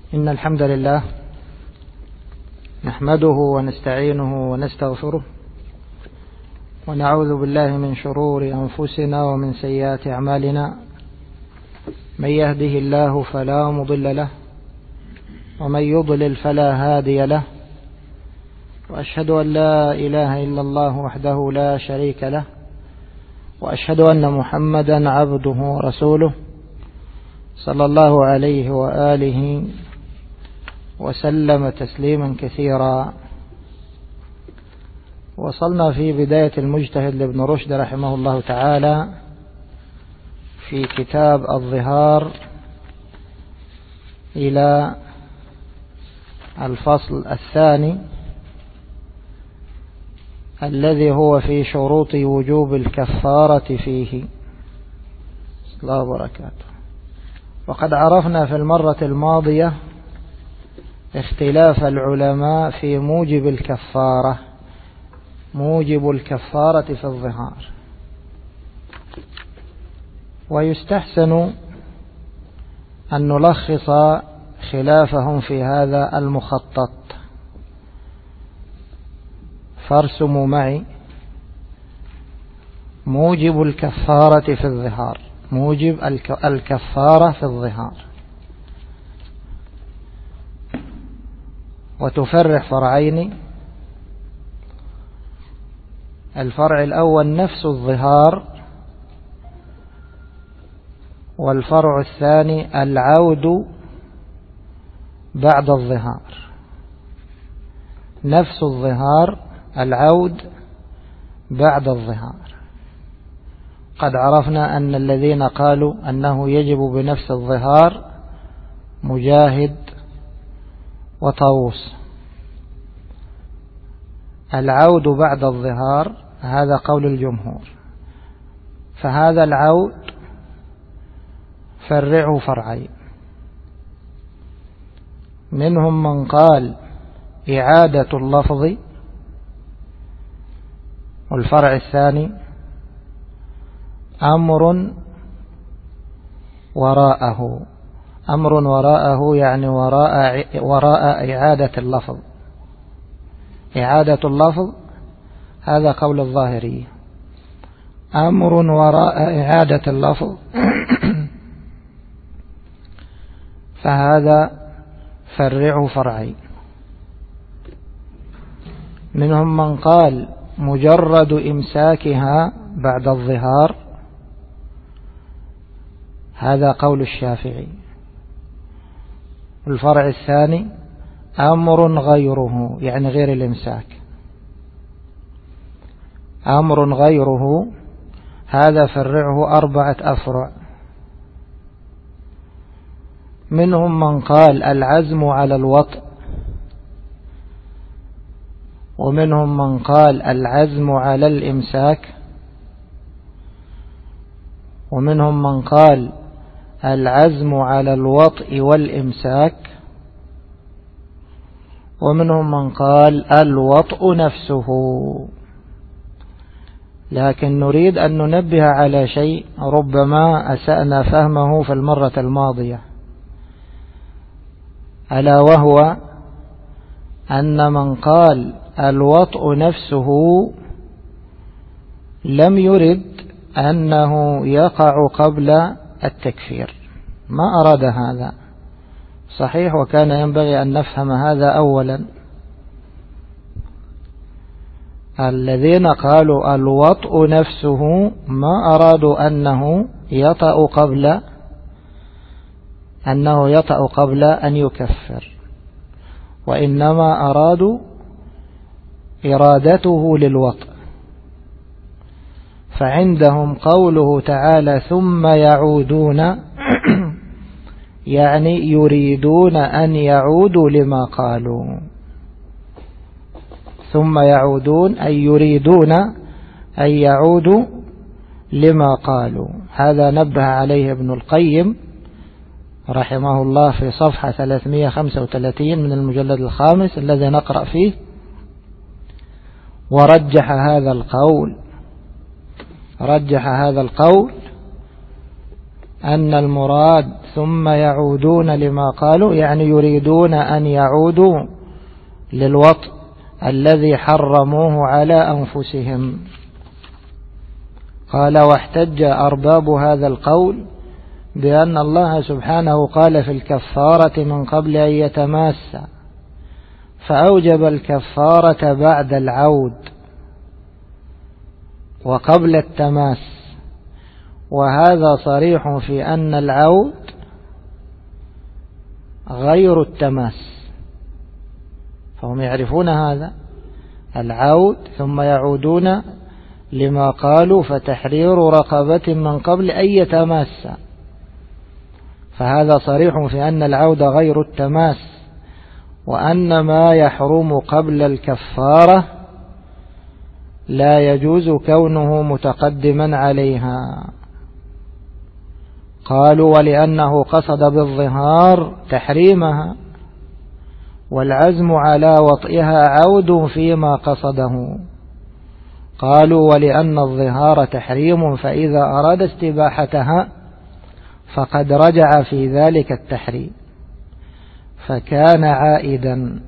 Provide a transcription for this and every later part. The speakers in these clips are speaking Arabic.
إن الحمد لله نحمده ونستعينه ونستغفره ونعوذ بالله من شرور أنفسنا ومن سيئات أعمالنا. من يهده الله فلا مضل له ومن يضلل فلا هادي له، وأشهد أن لا إله إلا الله وحده لا شريك له، وأشهد أن محمدا عبده ورسوله صلى الله عليه وآله وسلم تسليما كثيرا. وصلنا في بداية المجتهد لابن رشد رحمه الله تعالى في كتاب الظهار إلى الفصل الثاني الذي هو في شروط وجوب الكفارة فيه. الله وبركاته. وقد عرفنا في المرة الماضية اختلاف العلماء في موجب الكفارة، موجب الكفارة في الظهار، ويستحسن أن نلخص خلافهم في هذا المخطط. فارسموا معي موجب الكفارة في الظهار، موجب الكفارة في الظهار، وتفرع فرعين. الفرع الأول نفس الظهار، والفرع الثاني العود بعد الظهار. نفس الظهار، العود بعد الظهار. قد عرفنا أن الذين قالوا أنه يجب بنفس الظهار مجاهد وطاووس. العود بعد الظهار هذا قول الجمهور، فهذا العود فرعه فرعين. منهم من قال إعادة اللفظ، والفرع الثاني أمر وراءه. أمر وراءه يعني وراء إعادة اللفظ. إعادة اللفظ هذا قول الظاهرية. أمر وراء إعادة اللفظ فهذا فرعه فرعين. منهم من قال مجرد إمساكها بعد الظهار، هذا قول الشافعي. الفرع الثاني أمر غيره يعني غير الإمساك. أمر غيره هذا فرعه 4 أفرع. منهم من قال العزم على الوطء، ومنهم من قال العزم على الإمساك، ومنهم من قال العزم على الوطء والإمساك، ومنهم من قال الوطء نفسه. لكن نريد أن ننبه على شيء ربما أسأنا فهمه في المرة الماضية، ألا وهو أن من قال الوطء نفسه لم يرد أنه يقع قبل التكفير، ما أراد هذا. صحيح، وكان ينبغي أن نفهم هذا أولا. الذين قالوا الوطء نفسه ما أرادوا أنه يطأ قبل أن يكفر، وإنما أرادوا إرادته للوطء. فعندهم قوله تعالى ثم يعودون يعني يريدون أن يعودوا لما قالوا. ثم يعودون أي يريدون أن يعودوا لما قالوا. هذا نبه عليه ابن القيم رحمه الله في صفحة 335 من المجلد الخامس الذي نقرأ فيه، ورجح هذا القول أن المراد ثم يعودون لما قالوا يعني يريدون أن يعودوا للوطء الذي حرموه على أنفسهم. قال واحتج أرباب هذا القول بأن الله سبحانه قال في الكفارة من قبل أن يتماسى، فأوجب الكفارة بعد العود وقبل التماس، وهذا صريح في أن العود غير التماس، فهم يعرفون هذا العود ثم يعودون لما قالوا فتحرير رقبة من قبل أن يتماسى، فهذا صريح في أن العود غير التماس، وأن ما يحرم قبل الكفارة لا يجوز كونه متقدما عليها. قالوا ولأنه قصد بالظهار تحريمها والعزم على وطئها عود فيما قصده. قالوا ولأن الظهار تحريم فإذا أراد استباحتها فقد رجع في ذلك التحريم فكان عائدا.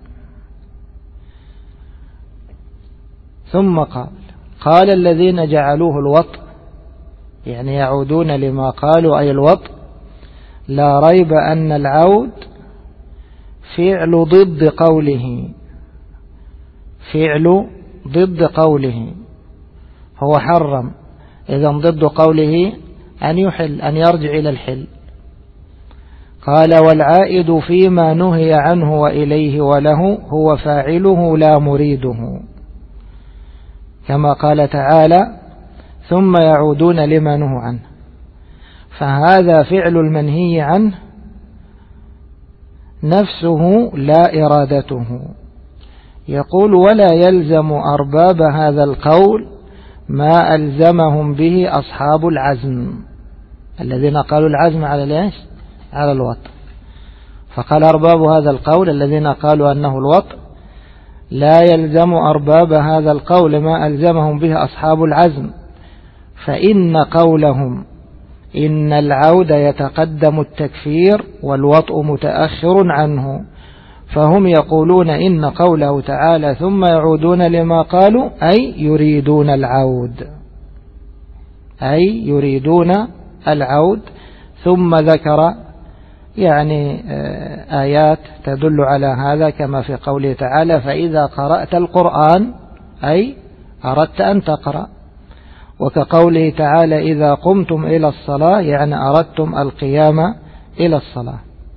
ثم قال الذين جعلوه الوطء يعني يعودون لما قالوا أي الوطء لا ريب أن العود فعل ضد قوله، فعل ضد قوله، هو حرم إذا ضد قوله أن يحل أن يرجع إلى الحل. قال والعائد فيما نهي عنه وإليه وله هو فاعله لا مريده، كما قال تعالى ثم يعودون لما نهوا عنه، فهذا فعل المنهي عنه نفسه لا إرادته. يقول ولا يلزم أرباب هذا القول ما ألزمهم به أصحاب العزم الذين قالوا العزم على ليش؟ على الوطء. فقال أرباب هذا القول الذين قالوا أنه الوطء لا يلزم أرباب هذا القول ما ألزمهم به أصحاب العزم، فإن قولهم إن العود يتقدم التكفير والوطء متأخر عنه، فهم يقولون إن قوله تعالى ثم يعودون لما قالوا أي يريدون العود، أي يريدون العود. ثم ذكر يعني آيات تدل على هذا كما في قوله تعالى فإذا قرأت القرآن أي أردت أن تقرأ، وكقوله تعالى إذا قمتم إلى الصلاة يعني أردتم القيام إلى الصلاة.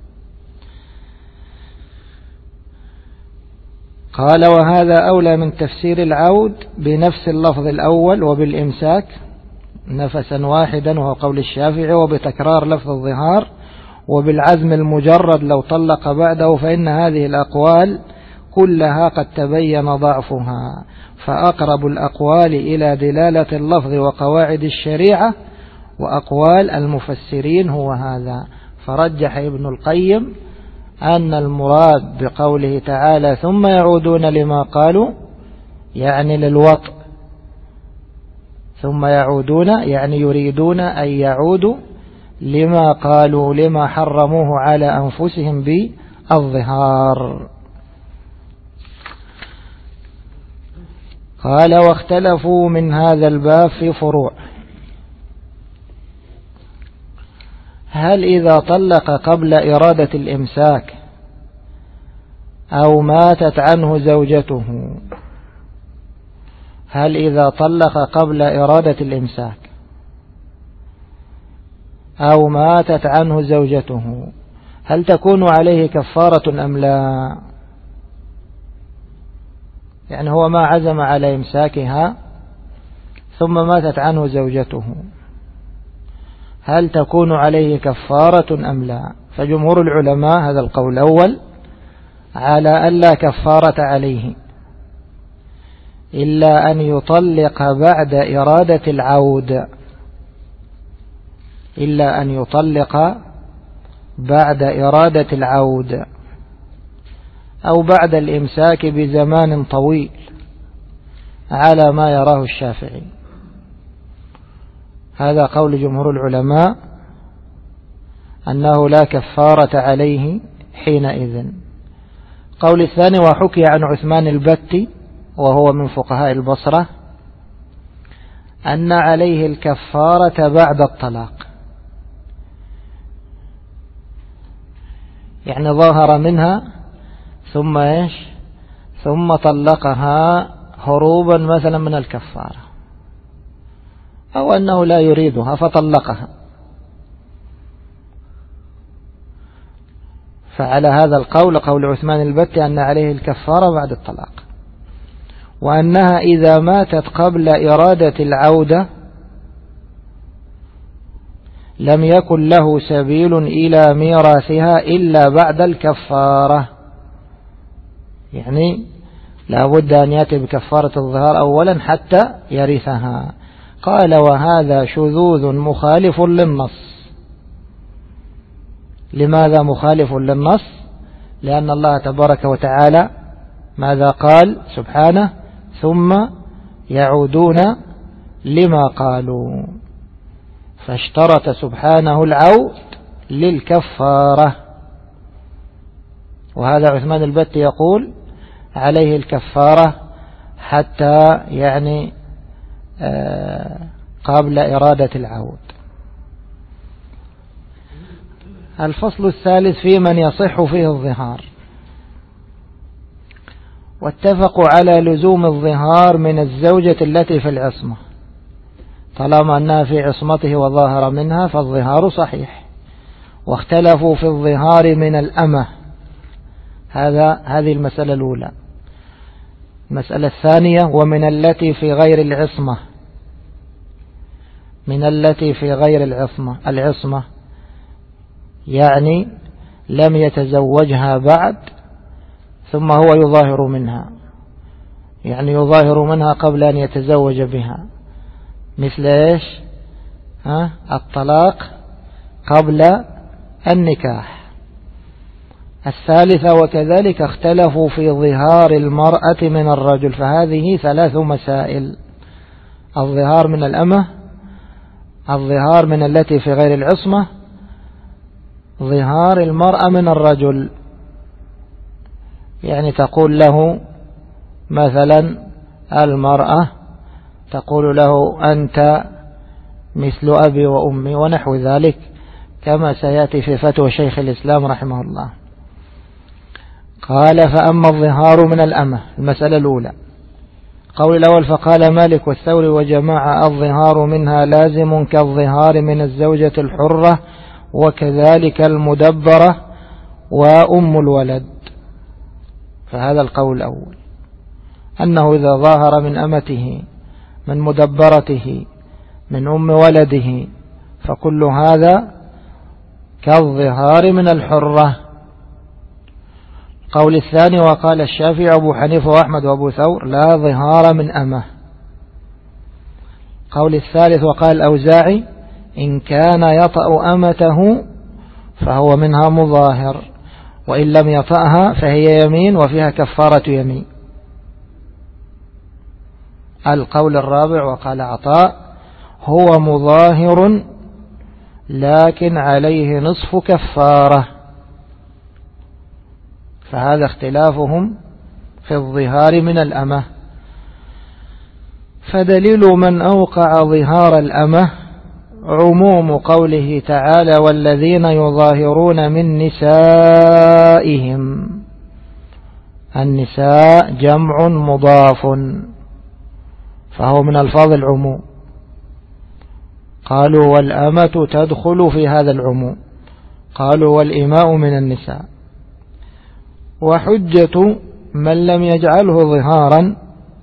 قال وهذا أولى من تفسير العود بنفس اللفظ الأول وبالإمساك نفسا واحدا وهو قول الشافعي، وبتكرار لفظ الظهار، وبالعزم المجرد لو طلق بعده، فإن هذه الأقوال كلها قد تبين ضعفها، فأقرب الأقوال إلى دلالة اللفظ وقواعد الشريعة وأقوال المفسرين هو هذا. فرجح ابن القيم أن المراد بقوله تعالى ثم يعودون لما قالوا يعني للوطء، ثم يعودون يعني يريدون أن يعودوا لما قالوا لما حرموه على أنفسهم بالظهار. قال واختلفوا من هذا الباب في فروع، هل إذا طلق قبل إرادة الإمساك أو ماتت عنه زوجته، هل إذا طلق قبل إرادة الإمساك أو ماتت عنه زوجته هل تكون عليه كفارة أم لا؟ يعني هو ما عزم على إمساكها ثم ماتت عنه زوجته، هل تكون عليه كفارة أم لا؟ فجمهور العلماء هذا القول الأول على أن لا كفارة عليه إلا أن يطلق بعد إرادة العود، إلا أن يطلق بعد إرادة العود أو بعد الإمساك بزمان طويل على ما يراه الشافعي. هذا قول جمهور العلماء أنه لا كفارة عليه حينئذ. قول الثاني: وحكي عن عثمان البتي وهو من فقهاء البصرة أن عليه الكفارة بعد الطلاق، يعني ظاهر منها ثم ثم طلقها هروبا مثلا من الكفارة، أو أنه لا يريدها فطلقها، فعلى هذا القول قول عثمان البتي أن عليه الكفارة بعد الطلاق، وأنها إذا ماتت قبل إرادة العودة لم يكن له سبيل إلى ميراثها إلا بعد الكفارة، يعني لا بد أن يأتي بكفارة الظهار أولا حتى يرثها. قال: وهذا شذوذ مخالف للنص. لماذا مخالف للنص؟ لأن الله تبارك وتعالى ماذا قال سبحانه؟ ثم يعودون لما قالوا، فاشترط سبحانه العود للكفارة. وهذا عثمان البتي يقول عليه الكفارة حتى يعني قبل إرادة العود. الفصل الثالث في من يصح فيه الظهار. واتفقوا على لزوم الظهار من الزوجة التي في العصمة، طالما أنها في عصمته وظاهر منها فالظهار صحيح. واختلفوا في الظهار من الأمة، هذه المسألة الأولى. المسألة الثانية: ومن التي في غير العصمة. من التي في غير العصمة يعني لم يتزوجها بعد ثم هو يظاهر منها، يعني يظاهر منها قبل أن يتزوج بها، مثل الطلاق قبل النكاح. الثالثة: وكذلك اختلفوا في ظهار المرأة من الرجل، فهذه 3 مسائل: الظهار من الأمة، الظهار من التي في غير العصمة، ظهار المرأة من الرجل. يعني تقول له مثلا المرأة تقول له أنت مثل أبي وأمي ونحو ذلك، كما سيأتي في فتوى شيخ الإسلام رحمه الله. قال: فأما الظهار من الأمة، المسألة الأولى. قول الأول: فقال مالك والثوري وجماعة: الظهار منها لازم كالظهار من الزوجة الحرة، وكذلك المدبرة وأم الولد. فهذا القول الأول، أنه إذا ظاهر من أمته، من مدبرته، من أم ولده، فكل هذا كالظهار من الحرة. قول الثاني: وقال الشافعي وأبو حنيفة وأحمد وأبو ثور: لا ظهار من أمه. قول الثالث: وقال الأوزاعي: إن كان يطأ أمته فهو منها مظاهر، وإن لم يطأها فهي يمين وفيها كفارة يمين. القول الرابع: وقال عطاء: هو مظاهر لكن عليه نصف كفارة. فهذا اختلافهم في الظهار من الأمة. فدليل من أوقع ظهار الأمة عموم قوله تعالى: والذين يظاهرون من نسائهم. النساء جمع مضاف، فهو من ألفاظ العموم. قالوا: والأمة تدخل في هذا العموم. قالوا: والإماء من النساء. وحجة من لم يجعله ظهارا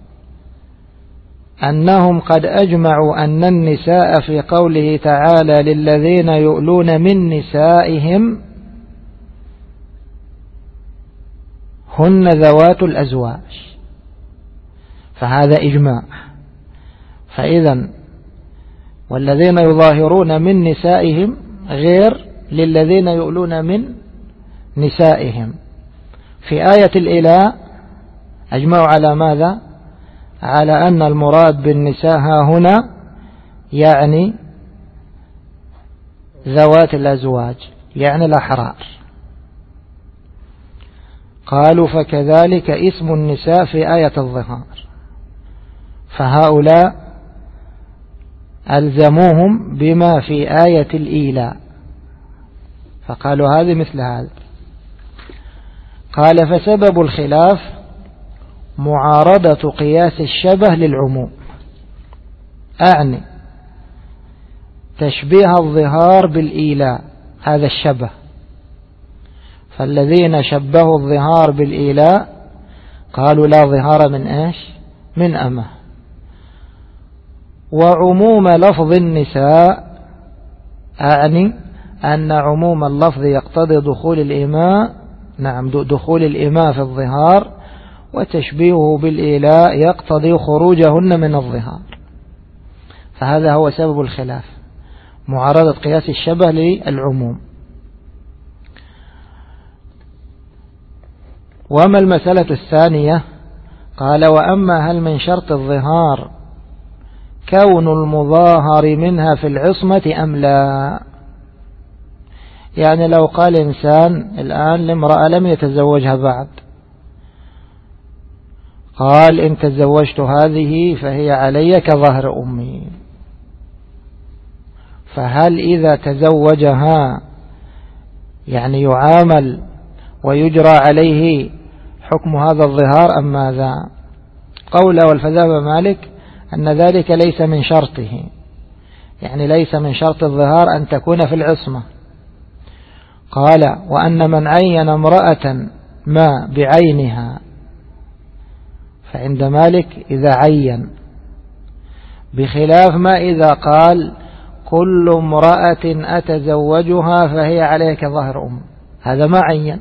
أنهم قد أجمعوا أن النساء في قوله تعالى: للذين يؤلون من نسائهم هن ذوات الأزواج، فهذا إجماع. فإذا والذين يظاهرون من نسائهم غير للذين يؤلون من نسائهم. في آية الإله أجمعوا على ماذا؟ على أن المراد بالنساء هنا يعني ذوات الأزواج، يعني الأحرار. قالوا فكذلك اسم النساء في آية الظهار، فهؤلاء ألزموهم بما في آية الإيلاء فقالوا هذه مثل هذا. قال فسبب الخلاف معارضة قياس الشبه للعموم، أعني تشبيه الظهار بالإيلاء هذا الشبه، فالذين شبهوا الظهار بالإيلاء قالوا لا ظهار من إيش؟ من أمه. وعموم لفظ النساء أعني أن عموم اللفظ يقتضي دخول الإماء، نعم دخول الإماء في الظهار، وتشبيهه بالإيلاء يقتضي خروجهن من الظهار. فهذا هو سبب الخلاف، معارضة قياس الشبه للعموم. وما المسألة الثانية؟ قال وأما هل من شرط الظهار كون المظاهر منها في العصمة أم لا؟ يعني لو قال إنسان الآن لامرأة لم يتزوجها بعد، قال إن تزوجت هذه فهي علي كظهر أمي، فهل إذا تزوجها يعني يعامل ويجرى عليه حكم هذا الظهار أم ماذا؟ قول والفذهب مالك أن ذلك ليس من شرطه، يعني ليس من شرط الظهار أن تكون في العصمة. قال وأن من عين امرأة ما بعينها، فعند مالك إذا عين، بخلاف ما إذا قال كل امرأة أتزوجها فهي عليك ظهر أم، هذا ما عين.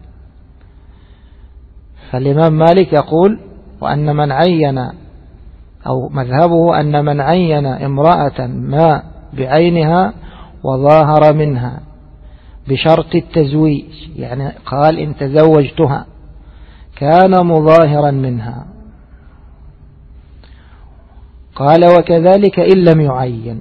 فالإمام مالك يقول وأن من عين، أو مذهبه أن من عين امرأة ما بعينها وظاهر منها بشرط التزويج، يعني قال إن تزوجتها، كان مظاهرا منها. قال وكذلك إن لم يعين،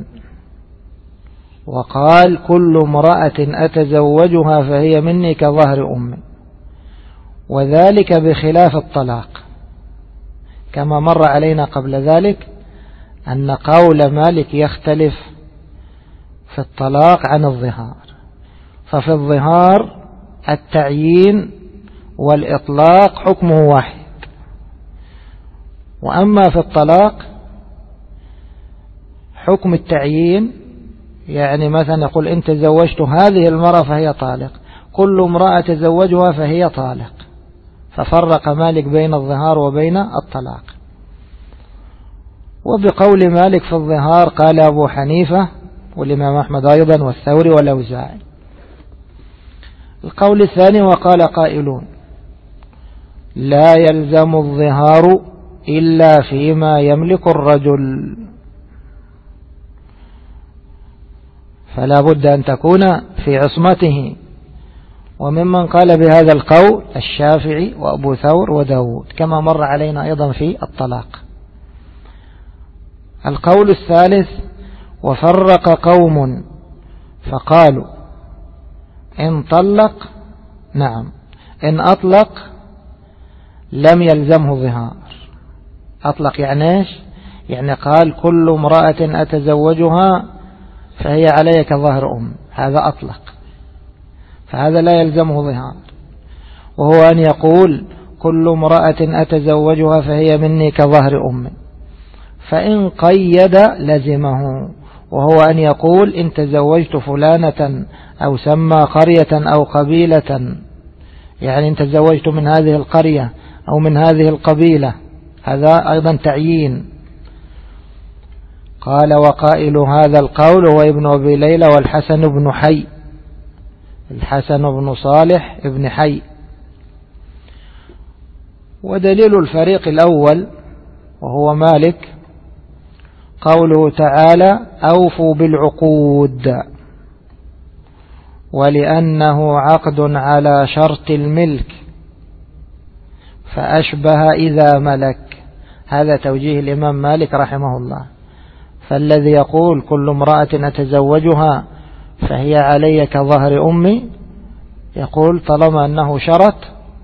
وقال كل امرأة أتزوجها فهي مني كظهر أمي، وذلك بخلاف الطلاق، كما مر علينا قبل ذلك أن قول مالك يختلف في الطلاق عن الظهار. ففي الظهار التعيين والإطلاق حكمه واحد، وأما في الطلاق حكم التعيين، يعني مثلا يقول إن تزوجت هذه المرأة فهي طالق، كل امرأة تزوجها فهي طالق، ففرق مالك بين الظهار وبين الطلاق. وبقول مالك في الظهار قال أبو حنيفة والإمام أحمد أيضا والثوري والأوزاعي. القول الثاني وقال قائلون لا يلزم الظهار إلا فيما يملك الرجل، فلا بد أن تكون في عصمته. وممن قال بهذا القول الشافعي وأبو ثور وداود، كما مر علينا أيضا في الطلاق. القول الثالث وفرق قوم فقالوا إن طلق، نعم إن أطلق لم يلزمه ظهار. أطلق يعني إيش؟ يعني قال كل امرأة أتزوجها فهي علي كظهر أم، هذا أطلق، فهذا لا يلزمه ظهار. وهو أن يقول كل امرأة أتزوجها فهي مني كظهر أم، فإن قيد لزمه، وهو أن يقول إن تزوجت فلانة أو سمى قرية أو قبيلة، يعني إن تزوجت من هذه القرية أو من هذه القبيلة، هذا أيضا تعيين. قال وقائل هذا القول هو ابن أبي ليلى والحسن بن حي، الحسن بن صالح ابن حي. ودليل الفريق الأول وهو مالك قوله تعالى أوفوا بالعقود، ولأنه عقد على شرط الملك فأشبه إذا ملك. هذا توجيه الإمام مالك رحمه الله. فالذي يقول كل امرأة أتزوجها فهي علي كظهر أمي، يقول طالما أنه شرط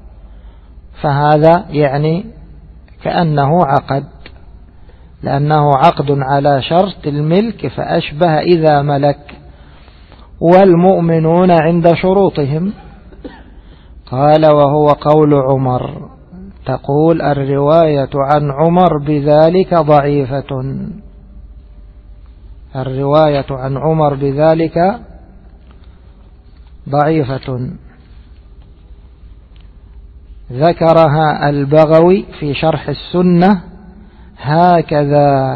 فهذا يعني كأنه عقد، لأنه عقد على شرط الملك فأشبه إذا ملك، والمؤمنون عند شروطهم. قال وهو قول عمر، تقول الرواية عن عمر بذلك ضعيفة، الرواية عن عمر بذلك ضعيفة. ذكرها البغوي في شرح السنة هكذا،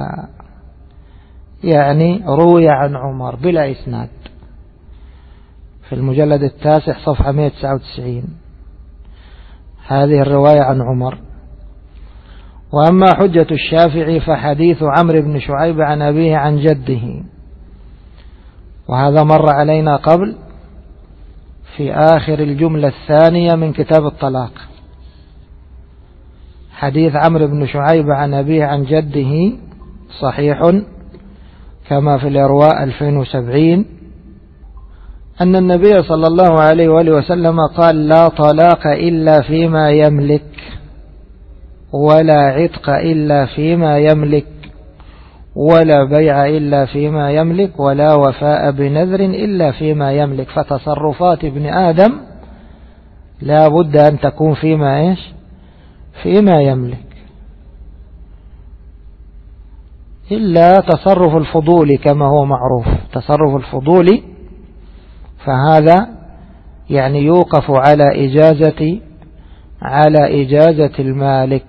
يعني روي عن عمر بلا إسناد، في المجلد 9 صفحة 199 هذه الرواية عن عمر. وأما حجة الشافعي فحديث عمرو بن شعيب عن أبيه عن جده، وهذا مر علينا قبل في آخر الجملة الثانية من كتاب الطلاق. حديث عمرو بن شعيب عن أبيه عن جده صحيح كما في الإرواء 2070 أن النبي صلى الله عليه وآله وسلم قال لا طلاق إلا فيما يملك، ولا عتق إلا فيما يملك، ولا بيع إلا فيما يملك، ولا وفاء بنذر إلا فيما يملك. فتصرفات ابن آدم لا بد أن تكون فيما إيش؟ فيما يملك، إلا تصرف الفضول كما هو معروف. تصرف الفضول فهذا يعني يوقف على إجازة المالك.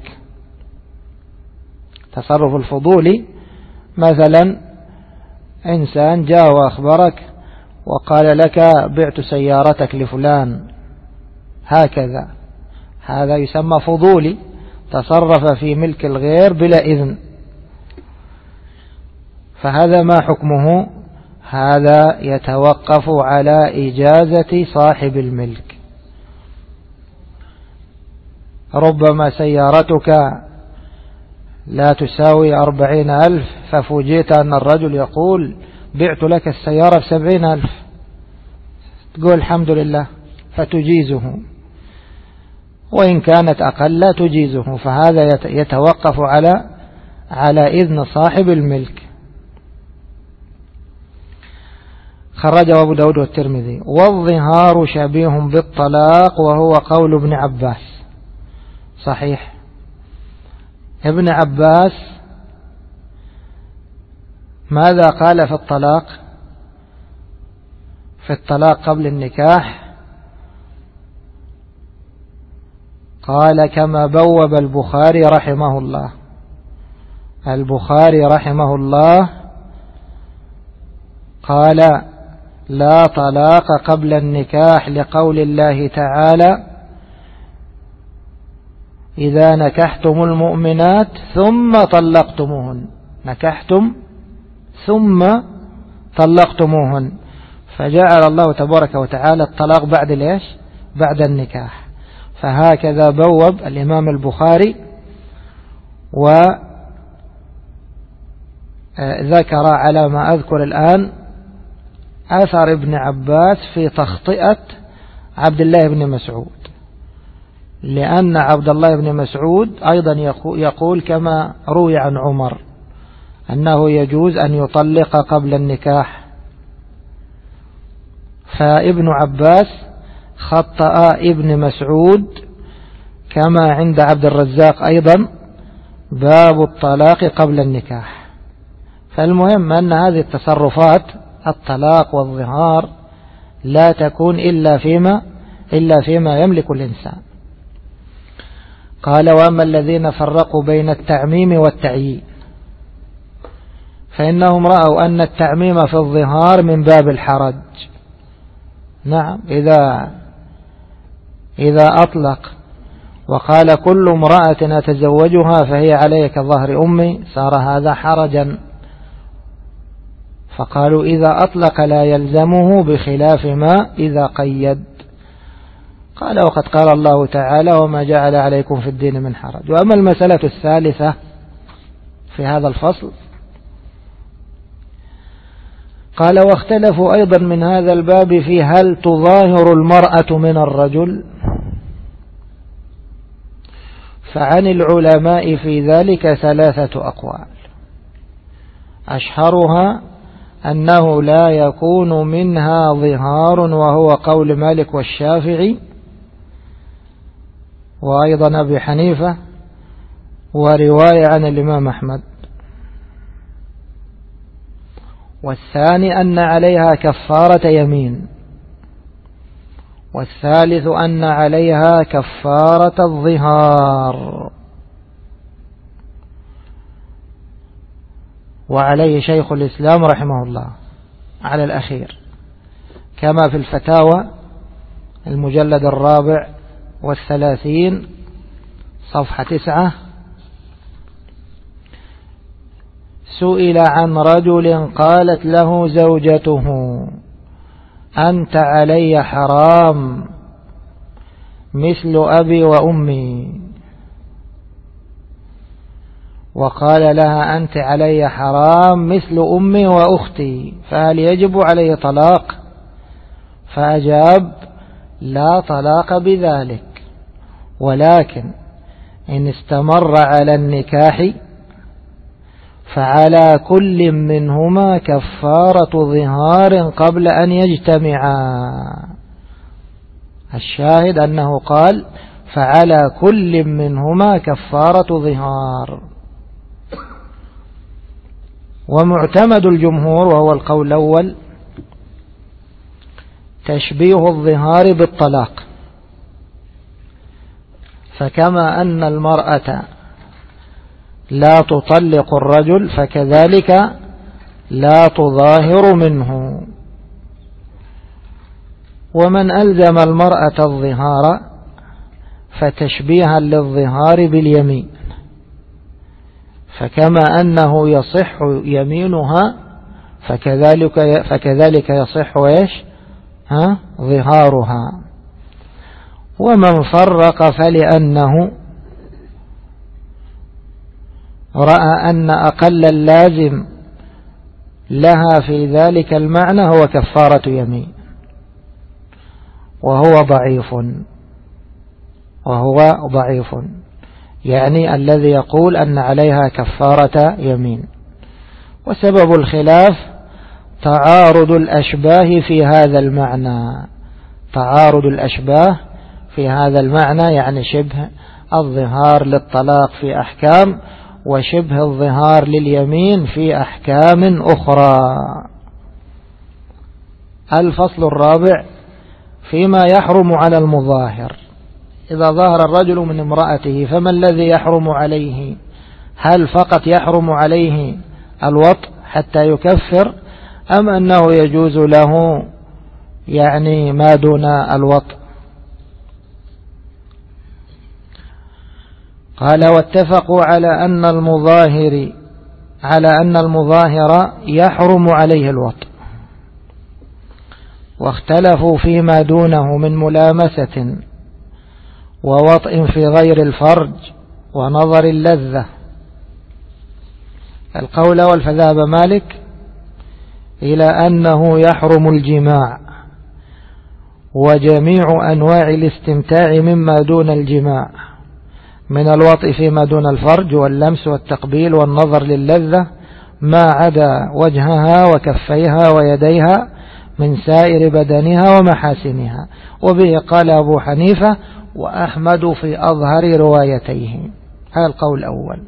تصرف الفضول مثلا إنسان جاء وأخبرك وقال لك بعت سيارتك لفلان هكذا، هذا يسمى فضولي، تصرف في ملك الغير بلا إذن، فهذا ما حكمه؟ هذا يتوقف على إجازة صاحب الملك. ربما سيارتك لا تساوي 40,000 ففوجئت أن الرجل يقول بعت لك السيارة ب70,000، تقول الحمد لله فتجيزه، وإن كانت أقل لا تجيزه، فهذا يتوقف على إذن صاحب الملك. خرجه أبو داود والترمذي. والظهار شبيه بالطلاق وهو قول ابن عباس. صحيح، ابن عباس ماذا قال في الطلاق؟ في الطلاق قبل النكاح قال كما بوب البخاري رحمه الله. البخاري رحمه الله قال لا طلاق قبل النكاح لقول الله تعالى إذا نكحتم المؤمنات ثم طلقتموهن، نكحتم ثم طلقتموهن، فجعل الله تبارك وتعالى الطلاق بعد ليش؟ بعد النكاح. فهكذا بوب الإمام البخاري وذكر على ما أذكر الآن أثر ابن عباس في تخطئة عبد الله بن مسعود، لأن عبد الله بن مسعود أيضا يقول كما روي عن عمر أنه يجوز أن يطلق قبل النكاح، فابن عباس خطأ ابن مسعود كما عند عبد الرزاق أيضا باب الطلاق قبل النكاح. فالمهم أن هذه التصرفات الطلاق والظهار لا تكون إلا فيما يملك الإنسان. قال وأما الذين فرقوا بين التعميم والتعيين فإنهم رأوا أن التعميم في الظهار من باب الحرج. نعم، إذا أطلق وقال كل امرأة أتزوجها فهي علي كظهر أمي صار هذا حرجا، فقالوا إذا أطلق لا يلزمه بخلاف ما إذا قيد. قال وقد قال الله تعالى وما جعل عليكم في الدين من حرج. وأما المسألة الثالثة في هذا الفصل قال واختلفوا أيضا من هذا الباب في هل تظاهر المرأة من الرجل، فعن العلماء في ذلك 3 أقوال، أشهرها أنه لا يكون منها ظهار، وهو قول مالك والشافعي وأيضا أبي حنيفة ورواية عن الإمام أحمد. والثاني أن عليها كفارة يمين. والثالث أن عليها كفارة الظهار. وعليه شيخ الإسلام رحمه الله على الأخير، كما في الفتاوى المجلد 34 صفحة 9. سئل عن رجل قالت له زوجته أنت علي حرام مثل أبي وأمي، وقال لها أنت علي حرام مثل أمي وأختي، فهل يجب عليه طلاق؟ فأجاب لا طلاق بذلك، ولكن إن استمر على النكاح فعلى كل منهما كفارة ظهار قبل أن يجتمعا. الشاهد أنه قال فعلى كل منهما كفارة ظهار. ومعتمد الجمهور وهو القول الأول تشبيه الظهار بالطلاق، فكما أن المرأة لا تطلق الرجل فكذلك لا تظاهر منه. ومن ألزم المرأة الظهار فتشبيها للظهار باليمين، فكما أنه يصح يمينها فكذلك يصح ظهارها. ومن فرق فلأنه رأى أن أقل اللازم لها في ذلك المعنى هو كفارة يمين، وهو ضعيف، يعني الذي يقول أن عليها كفارة يمين. وسبب الخلاف تعارض الأشباه في هذا المعنى، يعني شبه الظهار للطلاق في أحكام، وشبه الظهار لليمين في أحكام أخرى. الفصل الرابع فيما يحرم على المظاهر. إذا ظهر الرجل من امرأته فما الذي يحرم عليه؟ هل فقط يحرم عليه الوطء حتى يكفر، أم أنه يجوز له يعني ما دون الوطء؟ قال واتفقوا على أن المظاهر يحرم عليه الوطء، واختلفوا فيما دونه من ملامسة ووطء في غير الفرج ونظر اللذة. القول الأول فذهب مالك إلى أنه يحرم الجماع وجميع أنواع الاستمتاع مما دون الجماع، من الوطء فيما دون الفرج واللمس والتقبيل والنظر للذة، ما عدا وجهها وكفيها ويديها من سائر بدنها ومحاسنها. وبه قال أبو حنيفة وأحمد في أظهر روايتيه. هذا القول الأول.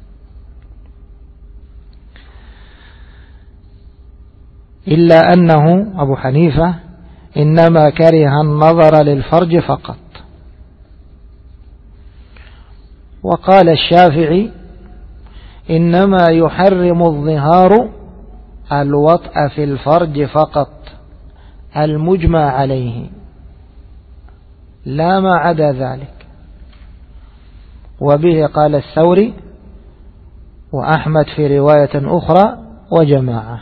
إلا أنه أبو حنيفة إنما كره النظر للفرج فقط. وقال الشافعي إنما يحرم الظهار الوطء في الفرج فقط المجمع عليه، لا ما عدا ذلك. وبه قال الثوري وأحمد في رواية أخرى وجماعة.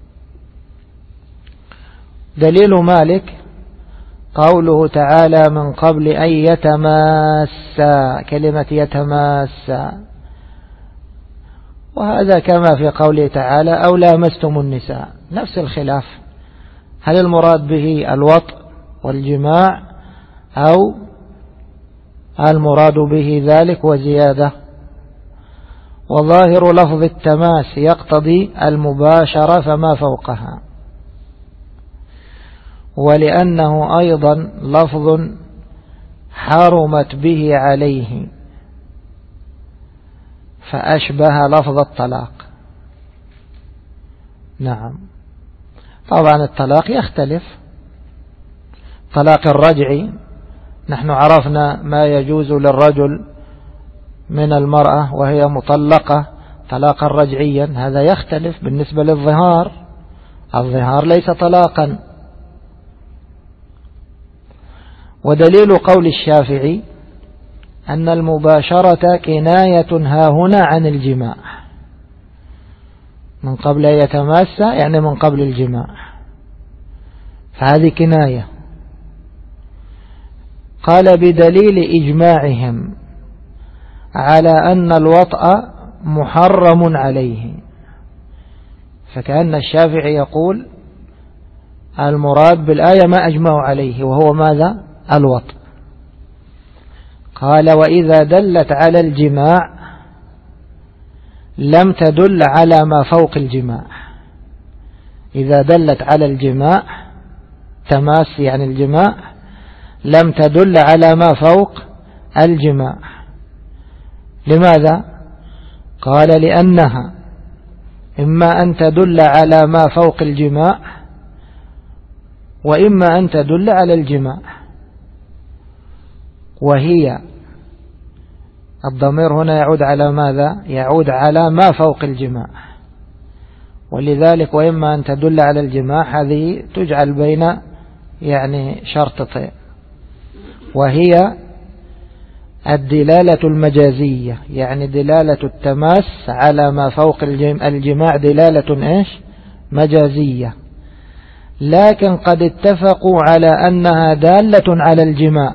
دليل مالك قوله تعالى من قبل أن يتماسا، كلمة يتماسا، وهذا كما في قوله تعالى أو لامستم النساء، نفس الخلاف، هل المراد به الوطء والجماع أو المراد به ذلك وزيادة؟ وظاهر لفظ التماس يقتضي المباشرة فما فوقها، ولأنه أيضا لفظ حرمت به عليه فأشبه لفظ الطلاق. نعم، طبعا الطلاق يختلف. طلاق الرجعي نحن عرفنا ما يجوز للرجل من المرأة وهي مطلقة طلاقا رجعيا، هذا يختلف بالنسبة للظهار. الظهار ليس طلاقا. ودليل قول الشافعي أن المباشرة كناية هاهنا عن الجماع، من قبل أن يتماس يعني من قبل الجماع، فهذه كناية. قال بدليل إجماعهم على أن الوطأ محرم عليه، فكأن الشافعي يقول المراد بالآية ما أجمعوا عليه وهو ماذا؟ الوطأ. قال وإذا دلت على الجماع لم تدل على ما فوق الجماع. إذا دلت على الجماع تماس يعني الجماع لم تدل على ما فوق الجماع. لماذا؟ قال لأنها إما أن تدل على ما فوق الجماع وإما أن تدل على الجماع، وهي الضمير هنا يعود على ماذا؟ يعود على ما فوق الجماع، ولذلك وإما أن تدل على الجماع هذه تجعل بين يعني شرطتين، وهي الدلالة المجازية، يعني دلالة التماس على ما فوق الجماع دلالة إيش؟ مجازية، لكن قد اتفقوا على أنها دالة على الجماع،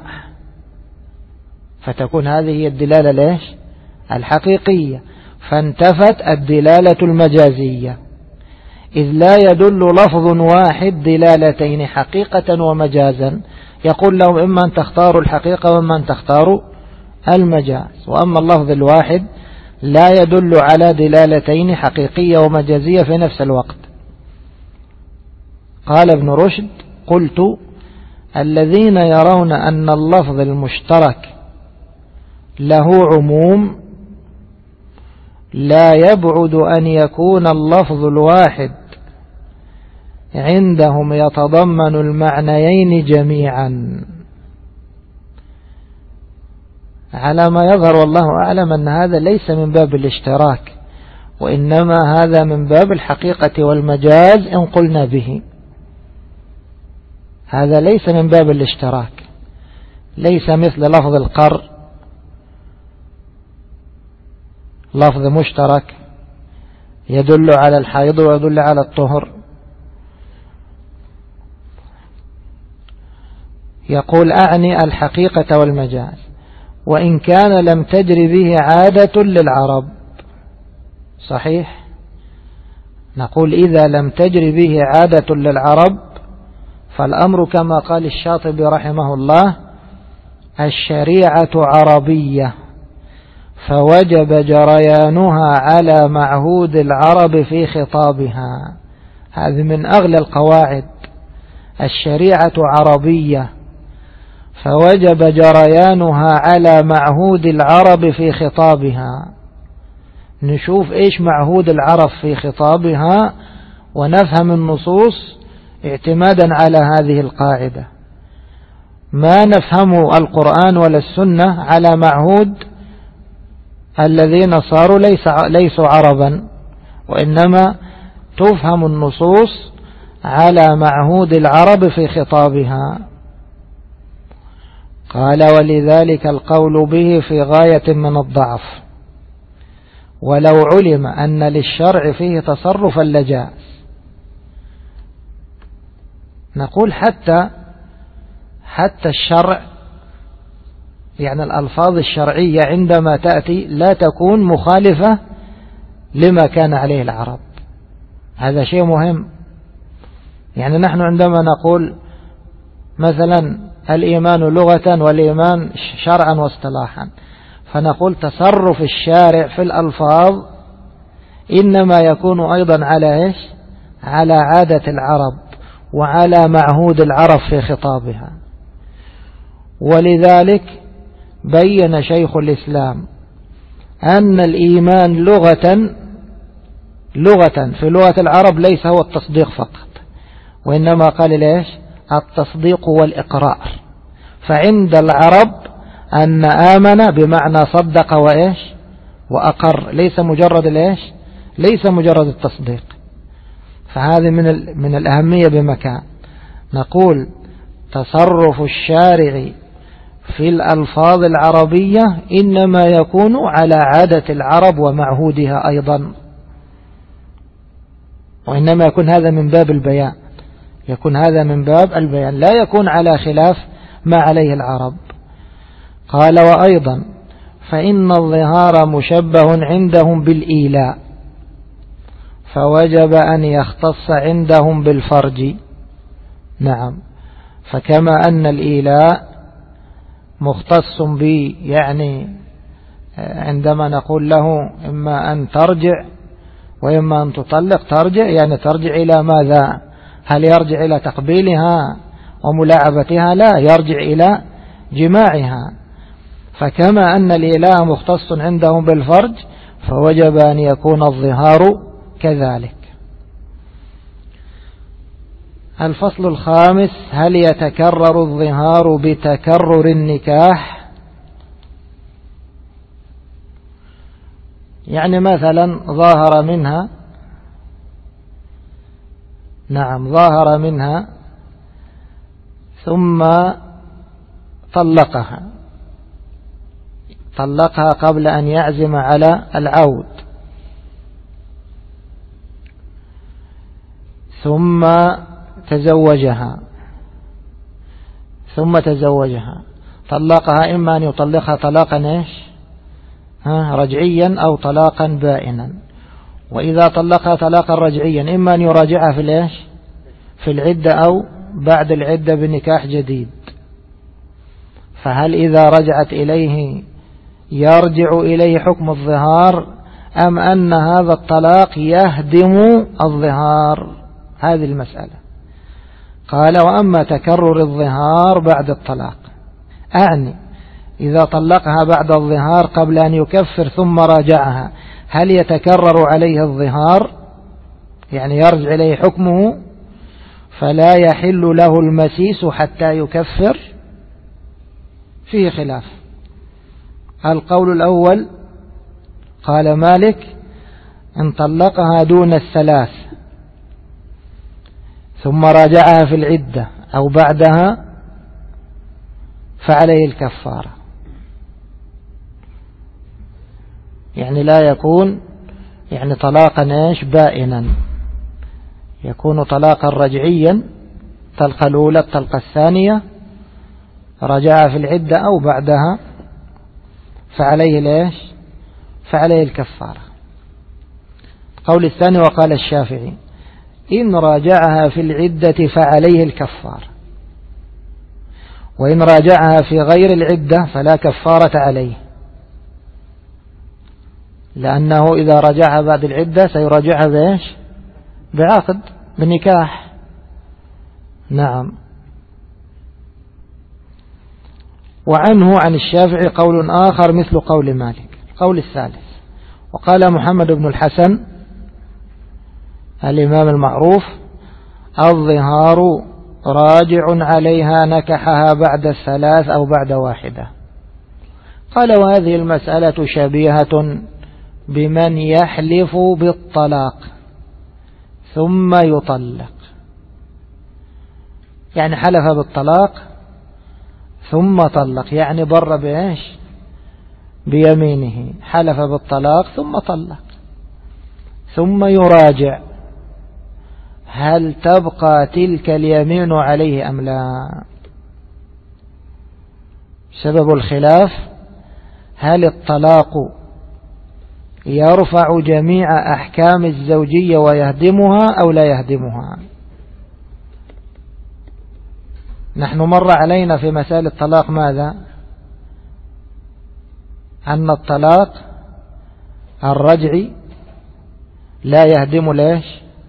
فتكون هذه هي الدلالة ليش؟ الحقيقية، فانتفت الدلالة المجازية، إذ لا يدل لفظ واحد دلالتين حقيقة ومجازا، يقول لهم إما أن تختاروا الحقيقة وإما أن تختاروا المجاز، وأما اللفظ الواحد لا يدل على دلالتين حقيقية ومجازية في نفس الوقت. قال ابن رشد قلت الذين يرون أن اللفظ المشترك له عموم لا يبعد أن يكون اللفظ الواحد عندهم يتضمن المعنيين جميعا، على ما يظهر والله أعلم أن هذا ليس من باب الاشتراك، وإنما هذا من باب الحقيقة والمجاز إن قلنا به، هذا ليس من باب الاشتراك، ليس مثل لفظ القر لفظ مشترك يدل على الحيض ويدل على الطهر. يقول أعني الحقيقة والمجاز، وإن كان لم تجري به عادة للعرب. صحيح، نقول إذا لم تجري به عادة للعرب فالأمر كما قال الشاطبي رحمه الله الشريعة عربية فوجب جريانها على معهود العرب في خطابها. هذه من أغلى القواعد، الشريعة عربية فوجب جريانها على معهود العرب في خطابها. نشوف إيش معهود العرب في خطابها ونفهم النصوص اعتمادا على هذه القاعدة. ما نفهم القرآن ولا السنة على معهود الذين صاروا ليسوا عربا، وإنما تفهم النصوص على معهود العرب في خطابها. قال ولذلك القول به في غاية من الضعف، ولو علم أن للشرع فيه تصرفا لجاز. نقول حتى الشرع يعني الألفاظ الشرعية عندما تأتي لا تكون مخالفة لما كان عليه العرب، هذا شيء مهم. يعني نحن عندما نقول مثلا الإيمان لغة والإيمان شرعا واصطلاحا، فنقول تصرف الشارع في الألفاظ إنما يكون أيضا على إيش؟ على عادة العرب وعلى معهود العرب في خطابها. ولذلك بين شيخ الإسلام أن الإيمان لغة في لغة العرب ليس هو التصديق فقط، وإنما قال ليش؟ التصديق والإقرار. فعند العرب أن آمن بمعنى صدق وإيش؟ وأقر، ليس مجرد ليش؟ ليس مجرد التصديق. فهذه من الأهمية بمكان. نقول تصرف الشارع في الألفاظ العربية إنما يكون على عادة العرب ومعهودها أيضا، وإنما يكون هذا من باب البيان، يكون هذا من باب البيان، لا يكون على خلاف ما عليه العرب. قال وأيضا فإن الظهار مشبه عندهم بالإيلاء، فوجب أن يختص عندهم بالفرج. نعم، فكما أن الإيلاء مختص به، يعني عندما نقول له إما أن ترجع وإما أن تطلق، ترجع يعني ترجع إلى ماذا؟ هل يرجع إلى تقبيلها وملاعبتها؟ لا، يرجع إلى جماعها. فكما أن الإيلاء مختص عندهم بالفرج، فوجب أن يكون الظهار كذلك. الفصل الخامس: هل يتكرر الظهار بتكرر النكاح؟ يعني مثلا ظاهر منها، نعم ظاهر منها ثم طلقها قبل أن يعزم على العود، ثم تزوجها طلقها، إما أن يطلقها طلاقا إيش؟ رجعيا أو طلاقا بائنا. وإذا طلقها طلاقا رجعيا إما أن يراجعها في الإيش؟ في العدة أو بعد العدة بنكاح جديد. فهل إذا رجعت إليه يرجع إليه حكم الظهار، أم أن هذا الطلاق يهدم الظهار؟ هذه المسألة. قال وأما تكرر الظهار بعد الطلاق، أعني إذا طلقها بعد الظهار قبل أن يكفر ثم راجعها، هل يتكرر عليه الظهار؟ يعني يرجع إليه حكمه فلا يحل له المسيس حتى يكفر؟ فيه خلاف. القول الأول قال مالك: إن طلقها دون الثلاث ثم راجعها في العدة أو بعدها فعليه الكفارة. يعني لا يكون يعني طلاقا إيش؟ بائنا، يكون طلاقا رجعيا، طلقة الأولى الطلقة الثانية، رجعها في العدة أو بعدها فعليه ليش؟ فعليه الكفارة. قول الثاني: وقال الشافعي: إن راجعها في العدة فعليه الكفارة، وإن راجعها في غير العدة فلا كفارة عليه، لأنه إذا راجعها بعد العدة سيراجعها بإيش؟ بعقد، بنكاح. نعم. وعنه عن الشافعي قول آخر مثل قول مالك. قول الثالث: وقال محمد بن الحسن الإمام المعروف: الظهار راجع عليها نكحها بعد الثلاث أو بعد واحدة. قال: وهذه المسألة شبيهة بمن يحلف بالطلاق ثم يطلق، يعني حلف بالطلاق ثم طلق، يعني بر بإيش؟ بيمينه، حلف بالطلاق ثم طلق ثم يراجع، هل تبقى تلك اليمين عليه أم لا؟ سبب الخلاف: هل الطلاق يرفع جميع أحكام الزوجية ويهدمها أو لا يهدمها؟ نحن مر علينا في مسائل الطلاق ماذا؟ أن الطلاق الرجعي لا يهدم ليش؟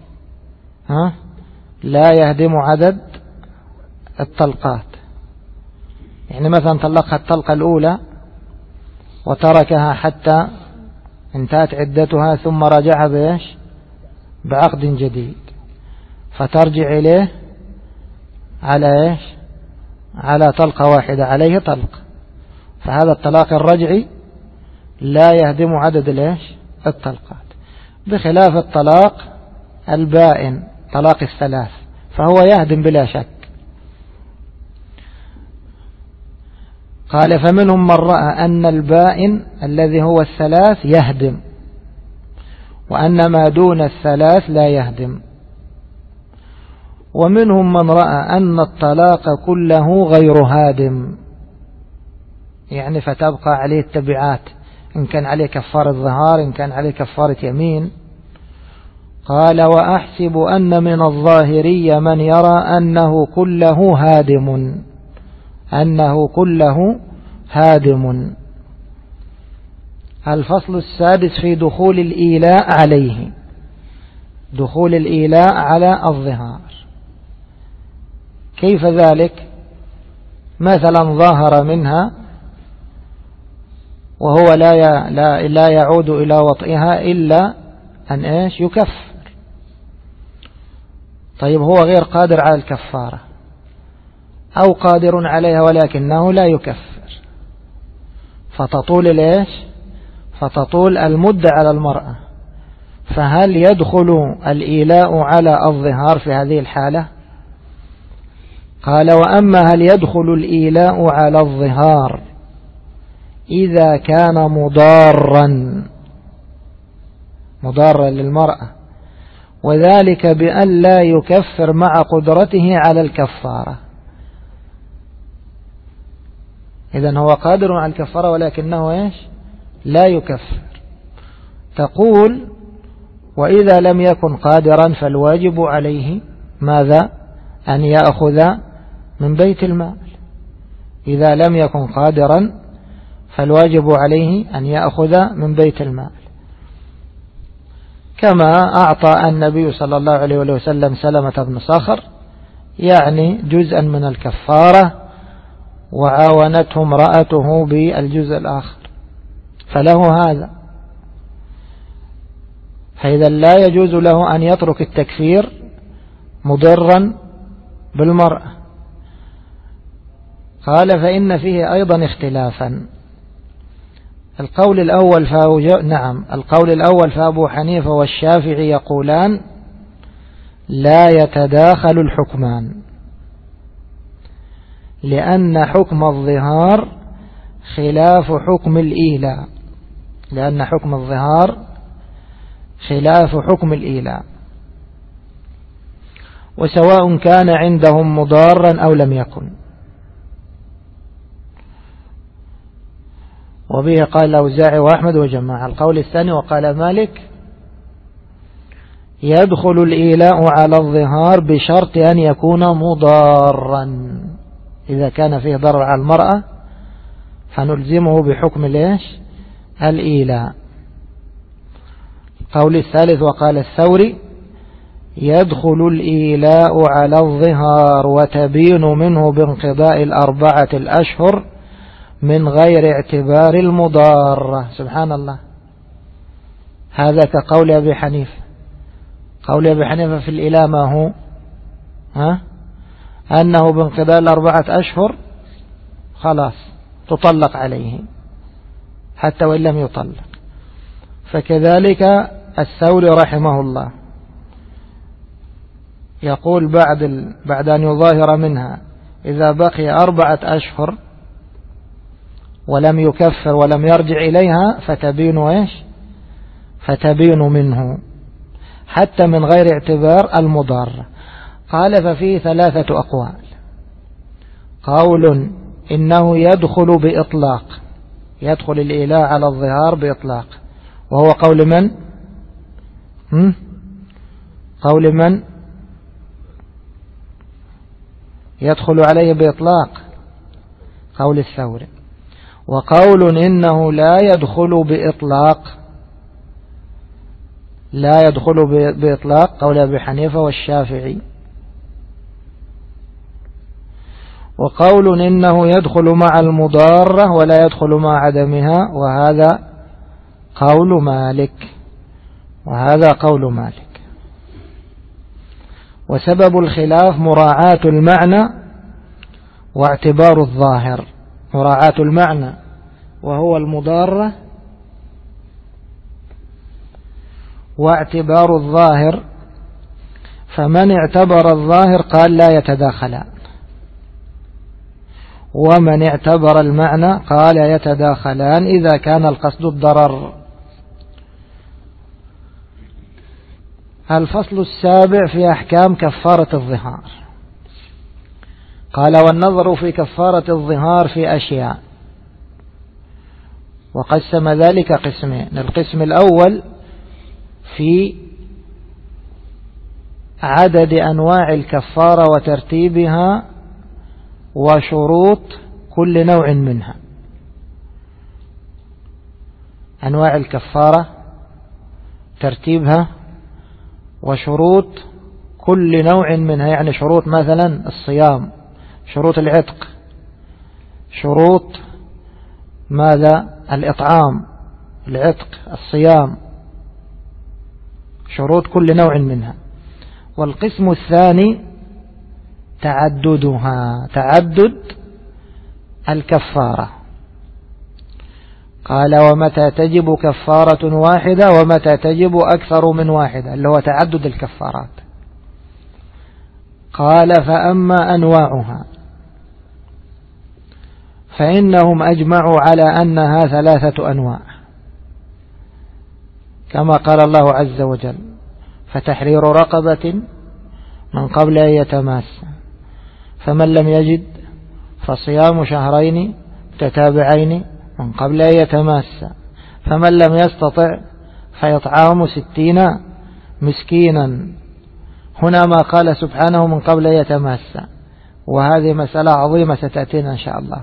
لا يهدم عدد الطلقات. يعني مثلا طلقها الطلقة الأولى وتركها حتى انتهت عدتها ثم رجعها بإيش؟ بعقد جديد، فترجع إليه على إيش؟ على طلقة واحدة، عليه طلق. فهذا الطلاق الرجعي لا يهدم عدد الإيش؟ الطلقات، بخلاف الطلاق البائن طلاق الثلاث فهو يهدم بلا شك. قال فمنهم من رأى أن البائن الذي هو الثلاث يهدم، وأن ما دون الثلاث لا يهدم. ومنهم من رأى أن الطلاق كله غير هادم، يعني فتبقى عليه التبعات، إن كان عليه كفارة ظهار، إن كان عليه كفارة يمين. قال وأحسب أن من الظاهرية من يرى أنه كله هادم، أنه كله هادم. الفصل السادس في دخول الإيلاء عليه، دخول الإيلاء على الظهار. كيف ذلك؟ مثلا ظاهر منها وهو لا يعود إلى وطئها إلا أن إيش؟ يكفر. طيب هو غير قادر على الكفارة أو قادر عليها ولكنه لا يكفر، فتطول الإيش؟ فتطول المدة على المرأة. فهل يدخل الإيلاء على الظهار في هذه الحالة؟ قال وأما هل يدخل الإيلاء على الظهار إذا كان مضارا للمرأة، وذلك بأن لا يكفر مع قدرته على الكفارة. إذن هو قادر على الكفارة ولكنه إيش؟ لا يكفر. تقول وإذا لم يكن قادرا فالواجب عليه ماذا؟ أن يأخذ من بيت المال. إذا لم يكن قادرا فالواجب عليه أن يأخذ من بيت المال، كما أعطى النبي صلى الله عليه وسلم سلمة بن صخر يعني جزءا من الكفارة، وعاونته امرأته بالجزء الآخر، فله هذا. فإذا لا يجوز له أن يترك التكفير مضرا بالمرأة. قال فإن فيه أيضا اختلافا. القول الأول فأبو حنيفة والشافعي يقولان لا يتداخل الحكمان، لأن حكم الظهار خلاف حكم الإيلاء، لأن حكم الظهار خلاف حكم الإيلاء، وسواء كان عندهم مضارا أو لم يكن. وبه قال الأوزاعي وأحمد وجماعة. القول الثاني وقال مالك يدخل الإيلاء على الظهار بشرط أن يكون مضارا. إذا كان فيه ضرر على المرأة فنلزمه بحكم الإيلاء. القول الثالث وقال الثوري يدخل الإيلاء على الظهار وتبين منه بانقضاء 4 الأشهر من غير اعتبار المضارة. سبحان الله، هذا كقول أبي حنيفة. قول أبي حنيفة في الإيلاء ما هو؟ أنه بانقضاء 4 أشهر خلاص تطلق عليه حتى وإن لم يطلق. فكذلك الثوري رحمه الله يقول بعد أن يظاهر منها إذا بقي 4 أشهر ولم يكفر ولم يرجع إليها فتبين منه حتى من غير اعتبار المضار. قال ففيه 3 أقوال. قول إنه يدخل بإطلاق، يدخل الإيلاء على الظهار بإطلاق، وهو قول من؟ قول من؟ يدخل عليه بإطلاق قول الثوري. وقول إنه لا يدخل بإطلاق، لا يدخل بإطلاق قول أبي حنيفة والشافعي. وقول إنه يدخل مع المضارة ولا يدخل مع عدمها، وهذا قول مالك، وهذا قول مالك. وسبب الخلاف مراعاة المعنى واعتبار الظاهر، مراعاة المعنى وهو المضارة، واعتبار الظاهر. فمن اعتبر الظاهر قال لا يتداخلان، ومن اعتبر المعنى قال يتداخلان إذا كان القصد الضرر. الفصل السابع في أحكام كفارة الظهار. قال والنظر في كفارة الظهار في أشياء، وقسم ذلك قسمين. القسم الأول في عدد أنواع الكفارة وترتيبها وشروط كل نوع منها. أنواع الكفارة، ترتيبها، وشروط كل نوع منها. يعني شروط مثلا الصيام، شروط العتق، شروط ماذا؟ الإطعام، العتق، الصيام، شروط كل نوع منها. والقسم الثاني تعددها، تعدد الكفارة. قال ومتى تجب كفارة واحدة ومتى تجب أكثر من واحدة، اللي هو تعدد الكفارات. قال فأما أنواعها فإنهم أجمعوا على أنها 3 أنواع، كما قال الله عز وجل فتحرير رقبة من قبل أن يتماس، فمن لم يجد فصيام شهرين متتابعين من قبل أن يتماس، فمن لم يستطع فيطعام 60 مسكينا. هنا ما قال سبحانه من قبل أن يتماس، وهذه مسألة عظيمة ستأتينا إن شاء الله.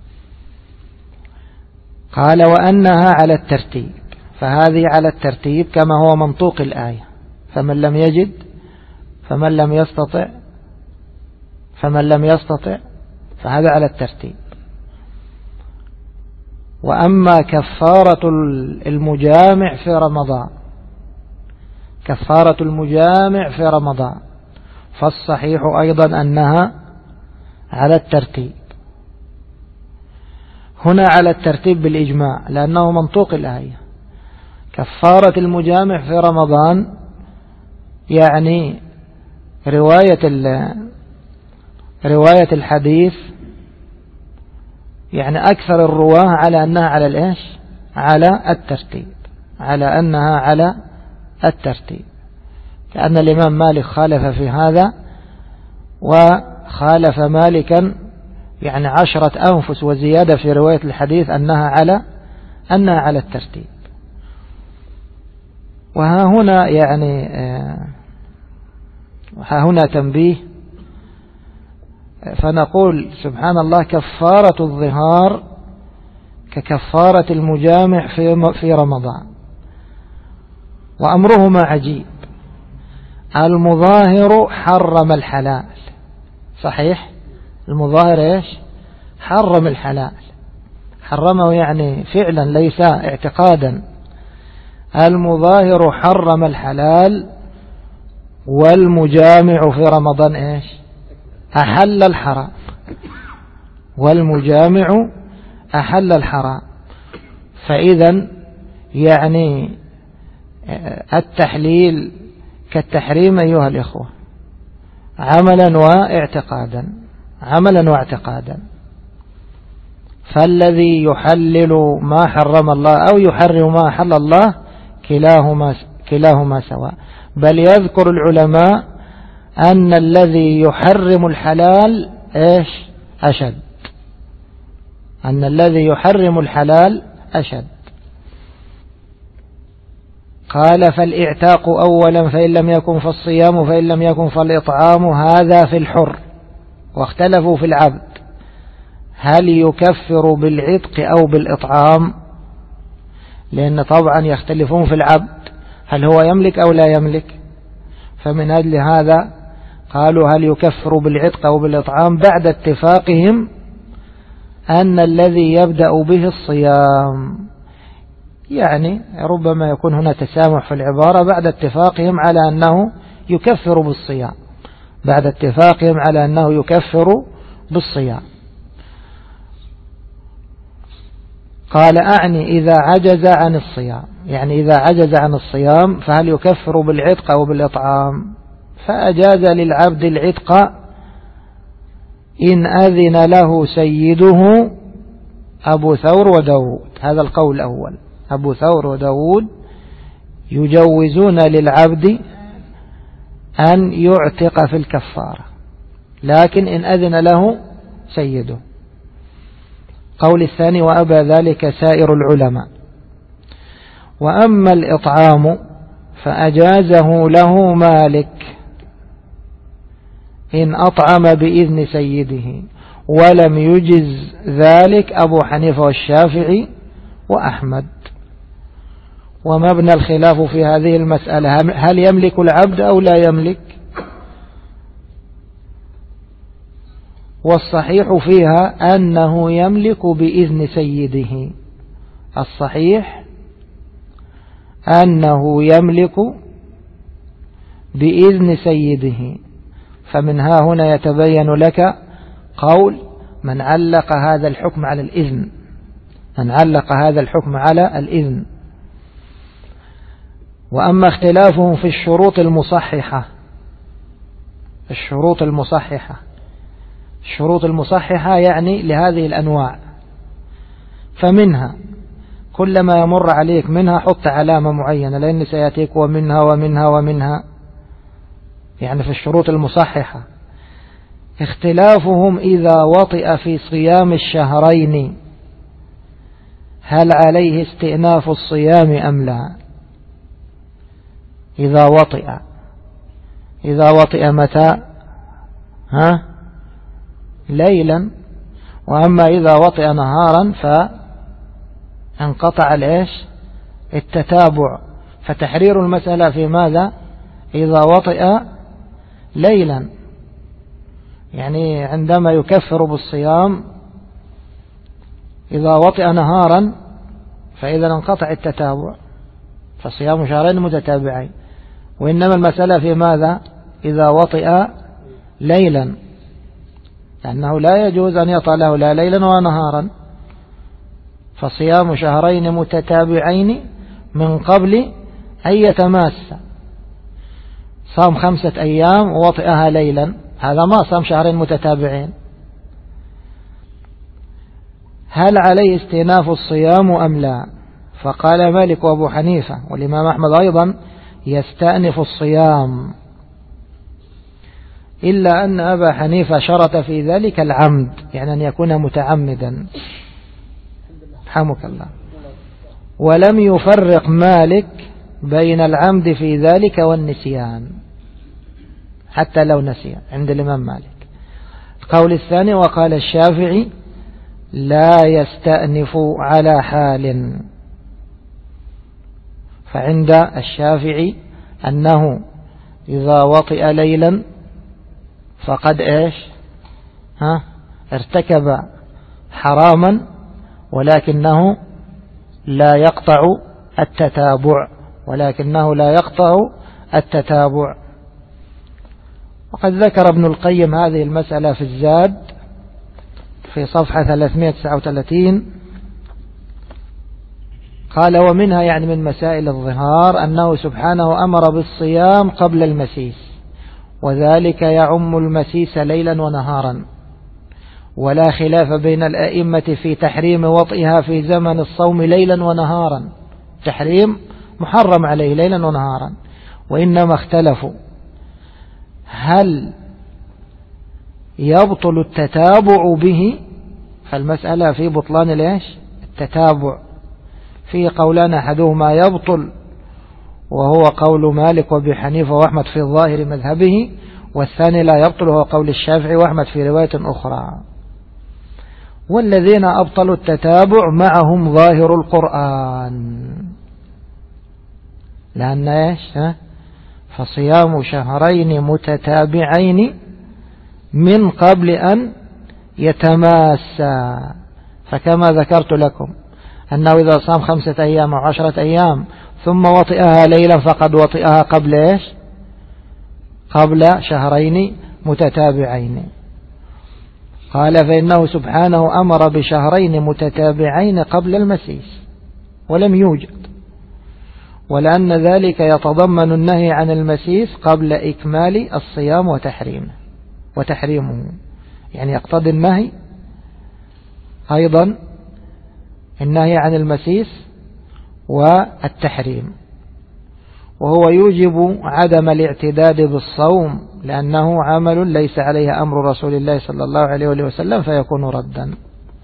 قال وأنها على الترتيب، فهذه على الترتيب كما هو منطوق الآية، فمن لم يجد، فمن لم يستطع، فمن لم يستطع، فهذا على الترتيب. وأما كفارة المجامع في رمضان، كفارة المجامع في رمضان فالصحيح أيضا أنها على الترتيب. هنا على الترتيب بالإجماع لأنه منطوق الآية. كفارة المجامع في رمضان يعني رواية الحديث، يعني أكثر الرواه على أنها على الإيش؟ على الترتيب، على أنها على الترتيب، لأن الإمام مالك خالف في هذا، وخالف مالكا يعني 10 أنفس وزيادة في رواية الحديث أنها على الترتيب. وها هنا يعني ها هنا تنبيه، فنقول سبحان الله كفارة الظهار ككفارة المجامع في رمضان، وأمرهما عجيب. المظاهر حرم الحلال، صحيح، المظاهر إيش؟ حرم الحلال، حرمه يعني فعلا ليس اعتقادا. المظاهر حرم الحلال، والمجامع في رمضان إيش؟ أحل الحرام، والمجامع أحل الحرام. فإذا يعني التحليل كالتحريم أيها الإخوة، عملا واعتقادا، عملا واعتقادا. فالذي يحلل ما حرم الله أو يحرم ما حل الله كلاهما سواء. بل يذكر العلماء أن الذي يحرم الحلال إيش؟ أشد، أن الذي يحرم الحلال أشد. قال فالإعتاق أولا، فإن لم يكن فالصيام، فإن لم يكن فالإطعام، هذا في الحر. واختلفوا في العبد هل يكفر بالعتق أو بالإطعام، لأن طبعا يختلفون في العبد هل هو يملك أو لا يملك، فمن أجل هذا قالوا هل يكفر بالعتق أو بالإطعام بعد اتفاقهم أن الذي يبدأ به الصيام، يعني ربما يكون هنا تسامح في العبارة بعد اتفاقهم على أنه يكفر بالصيام، بعد اتفاقهم على أنه يكفر بالصيام. قال أعني إذا عجز عن الصيام، يعني إذا عجز عن الصيام فهل يكفر بالعتق أو بالإطعام، فأجاز للعبد العتق إن أذن له سيده أبو ثور وداود. هذا القول الأول، أبو ثور وداود يجوزون للعبد أن يعتق في الكفارة، لكن إن أذن له سيده. قول الثاني وأبى ذلك سائر العلماء. وأما الإطعام فأجازه له مالك إن أطعم بإذن سيده، ولم يجز ذلك أبو حنيفة والشافعي وأحمد. ومبنى الخلاف في هذه المسألة هل يملك العبد أو لا يملك، والصحيح فيها أنه يملك بإذن سيده، الصحيح أنه يملك بإذن سيده. فمن ها هنا يتبين لك قول من علق هذا الحكم على الإذن، من علق هذا الحكم على الإذن. وأما اختلافهم في الشروط المصححة، الشروط المصححة، الشروط المصححة يعني لهذه الأنواع، فمنها كلما يمر عليك منها حط علامة معينة، لأن سيأتيك ومنها ومنها ومنها، يعني في الشروط المصححة. اختلافهم إذا وطئ في صيام الشهرين هل عليه استئناف الصيام أم لا. إذا وطئ متى؟ ليلا. وأما إذا وطئ نهارا فانقطع التتابع. فتحرير المسألة في ماذا؟ إذا وطئ ليلا، يعني عندما يكفر بالصيام. إذا وطئ نهارا فإذا انقطع التتابع، فصيام شهرين متتابعين. وإنما المسألة في ماذا؟ إذا وطئ ليلا، لأنه لا يجوز أن يطأ له لا ليلا ولا نهارا، فصيام شهرين متتابعين من قبل أن يتماس. صام 5 أيام ووطئها ليلا، هذا ما صام شهرين متتابعين. هل عليه استئناف الصيام أم لا؟ فقال مالك وأبو حنيفة والإمام أحمد أيضا يستأنف الصيام، إلا أن أبا حنيفة شرط في ذلك العمد، يعني أن يكون متعمدا. رحمك الله. ولم يفرق مالك بين العمد في ذلك والنسيان، حتى لو نسي عند الإمام مالك. القول الثاني وقال الشافعي لا يستأنف على حال. فعند الشافعي أنه إذا وطئ ليلا فقد ارتكب حراما، ولكنه لا يقطع التتابع، وقد ذكر ابن القيم هذه المسألة في الزاد في صفحة 339. قال ومنها، يعني من مسائل الظهار، أنه سبحانه أمر بالصيام قبل المسيس، وذلك يعم المسيس ليلا ونهارا، ولا خلاف بين الأئمة في تحريم وطئها في زمن الصوم ليلا ونهارا، تحريم محرم عليه ليلا ونهارا. وإنما اختلفوا هل يبطل التتابع به، فالمسألة في بطلان التتابع. في قولان أحدهما يبطل وهو قول مالك وابي حنيفة وأحمد في ظاهر مذهبه، والثاني لا يبطل، هو قول الشافعي وأحمد في رواية أخرى. والذين أبطلوا التتابع معهم ظاهر القرآن، لأن إيش فصيام شهرين متتابعين من قبل أن يتماسا، فكما ذكرت لكم أنه إذا صام 5 أيام أو 10 أيام ثم وطئها ليلا فقد وطئها قبل إيش قبل شهرين متتابعين. قال فإنه سبحانه أمر بشهرين متتابعين قبل المسيس ولم يوجد، ولأن ذلك يتضمن النهي عن المسيس قبل إكمال الصيام وتحريمه، يعني يقتضي النهي أيضا النهي عن المسيس والتحريم، وهو يوجب عدم الاعتداد بالصوم لأنه عمل ليس عليه أمر رسول الله صلى الله عليه وسلم فيكون ردا.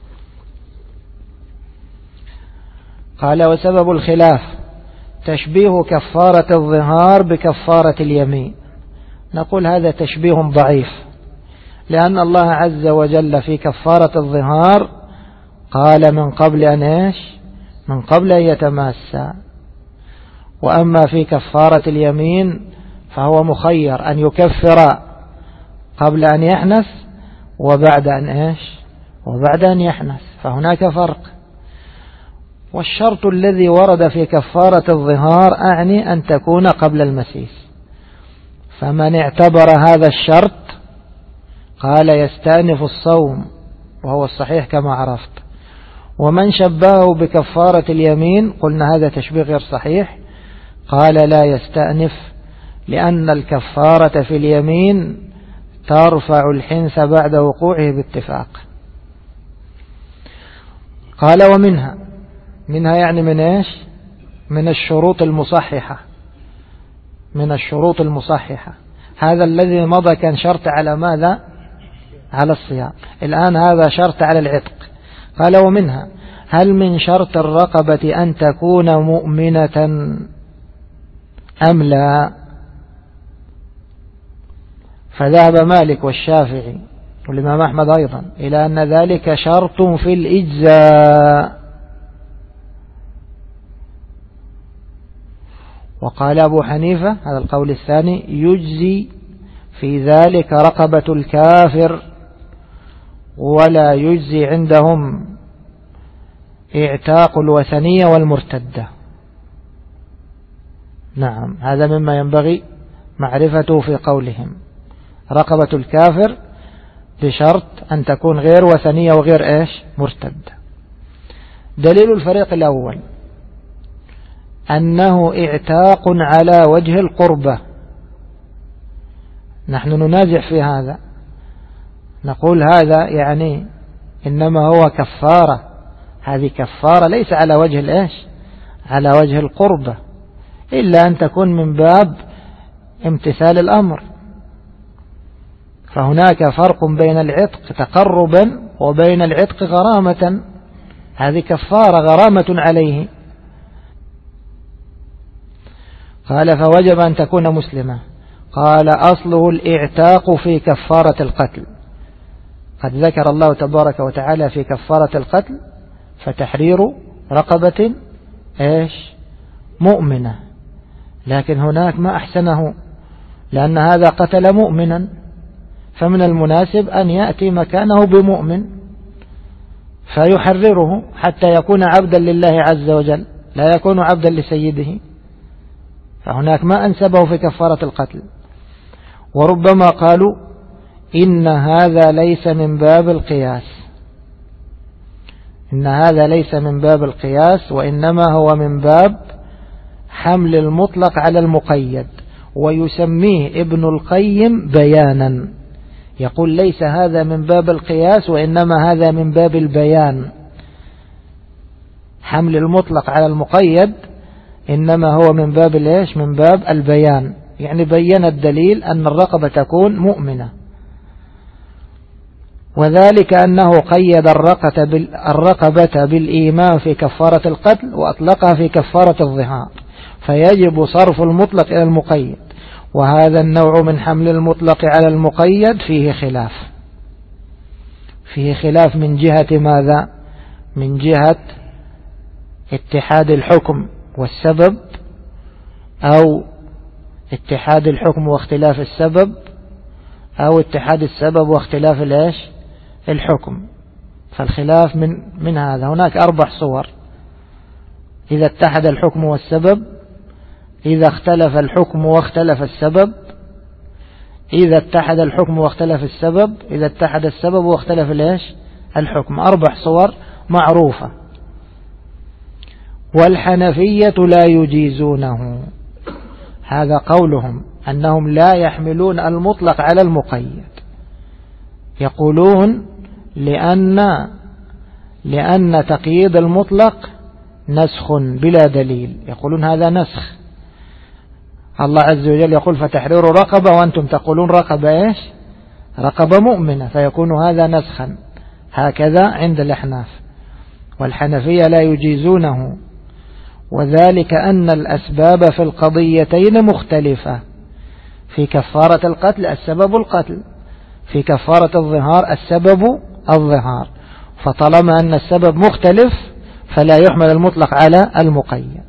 قال وسبب الخلاف تشبيه كفارة الظهار بكفارة اليمين. نقول هذا تشبيه ضعيف، لأن الله عز وجل في كفارة الظهار قال من قبل من قبل أن يتماسا، وأما في كفارة اليمين فهو مخير أن يكفر قبل أن يحنث وبعد أن يحنث، فهناك فرق. والشرط الذي ورد في كفارة الظهار أعني أن تكون قبل المسيس، فمن اعتبر هذا الشرط قال يستأنف الصوم، وهو الصحيح كما عرفت. ومن شبهه بكفارة اليمين قلنا هذا تشبيه غير صحيح، قال لا يستأنف، لأن الكفارة في اليمين ترفع الحنث بعد وقوعه باتفاق. قال ومنها يعني من الشروط المصححة. هذا الذي مضى كان شرط على ماذا؟ على الصيام، الآن هذا شرط على العتق. قال ومنها هل من شرط الرقبة أن تكون مؤمنة أم لا؟ فذهب مالك والشافعي والإمام أحمد أيضا إلى أن ذلك شرط في الإجزاء. وقال أبو حنيفة هذا القول الثاني يجزي في ذلك رقبة الكافر، ولا يجزي عندهم اعتاق الوثنية والمرتدة. نعم، هذا مما ينبغي معرفته في قولهم، رقبة الكافر بشرط أن تكون غير وثنية وغير مرتدة. دليل الفريق الأول أنه اعتاق على وجه القربة. نحن ننازع في هذا، نقول هذا يعني إنما هو كفارة، هذه كفارة ليس على وجه على وجه القربة، إلا أن تكون من باب امتثال الأمر. فهناك فرق بين العتق تقربا وبين العتق غرامة، هذه كفارة غرامة عليه. قال فوجب أن تكون مسلمة. قال أصله الاعتاق في كفارة القتل، قد ذكر الله تبارك وتعالى في كفارة القتل فتحرير رقبة مؤمنة، لكن هناك ما أحسنه، لأن هذا قتل مؤمنا، فمن المناسب أن يأتي مكانه بمؤمن فيحرره حتى يكون عبدا لله عز وجل، لا يكون عبدا لسيده. فهناك ما أنسبه في كفارة القتل. وربما قالوا إن هذا ليس من باب القياس، وإنما هو من باب حمل المطلق على المقيد، ويسميه ابن القيم بيانا، يقول ليس هذا من باب القياس وإنما هذا من باب البيان. حمل المطلق على المقيد إنما هو من باب من باب البيان، يعني بين الدليل أن الرقبة تكون مؤمنة. وذلك أنه قيد الرقبة بالإيمان في كفارة القتل وأطلقها في كفارة الظهار، فيجب صرف المطلق إلى المقيد. وهذا النوع من حمل المطلق على المقيد فيه خلاف من جهة ماذا؟ من جهة اتحاد الحكم والسبب، أو اتحاد الحكم واختلاف السبب، أو اتحاد السبب واختلاف الحكم. فالخلاف من هذا. هناك 4 صور: إذا اتحد الحكم والسبب، إذا اختلف الحكم واختلف السبب، إذا اتحد الحكم واختلف السبب، إذا اتحد السبب واختلف الحكم. 4 صور معروفة. والحنفية لا يجيزونه، هذا قولهم أنهم لا يحملون المطلق على المقيد. يقولون لأن تقييد المطلق نسخ بلا دليل. يقولون هذا نسخ. الله عز وجل يقول فتحرير رقبة، وأنتم تقولون رقبة رقبة مؤمنة، فيكون هذا نسخا. هكذا عند الأحناف. والحنفية لا يجيزونه، وذلك أن الأسباب في القضيتين مختلفة. في كفارة القتل السبب القتل، في كفارة الظهار السبب الظهار. فطالما أن السبب مختلف فلا يحمل المطلق على المقيد.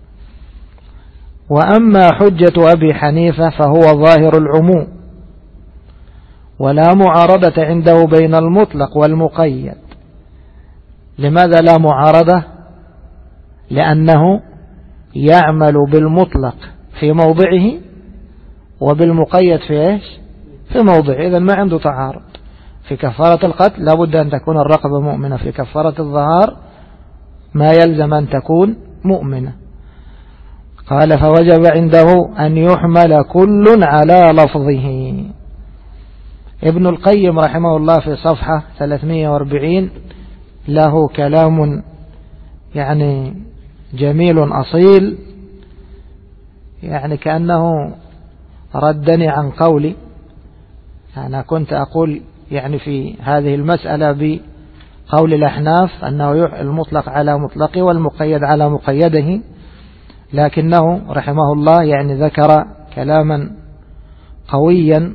وأما حجة أبي حنيفة فهو ظاهر العموم، ولا معارضة عنده بين المطلق والمقيد. لماذا لا معارضة؟ لأنه يعمل بالمطلق في موضعه وبالمقيد في موضعه. إذن ما عنده تعارض. في كفارة القتل لابد أن تكون الرقبة مؤمنة، في كفارة الظهار ما يلزم أن تكون مؤمنة. قال فوجب عنده أن يحمل كل على لفظه. ابن القيم رحمه الله في صفحة 340 له كلام يعني جميل أصيل، يعني كأنه ردني عن قولي. أنا كنت أقول يعني في هذه المسألة بقول الأحناف أنه المطلق على مطلقه والمقيد على مقيده، لكنه رحمه الله يعني ذكر كلاما قويا.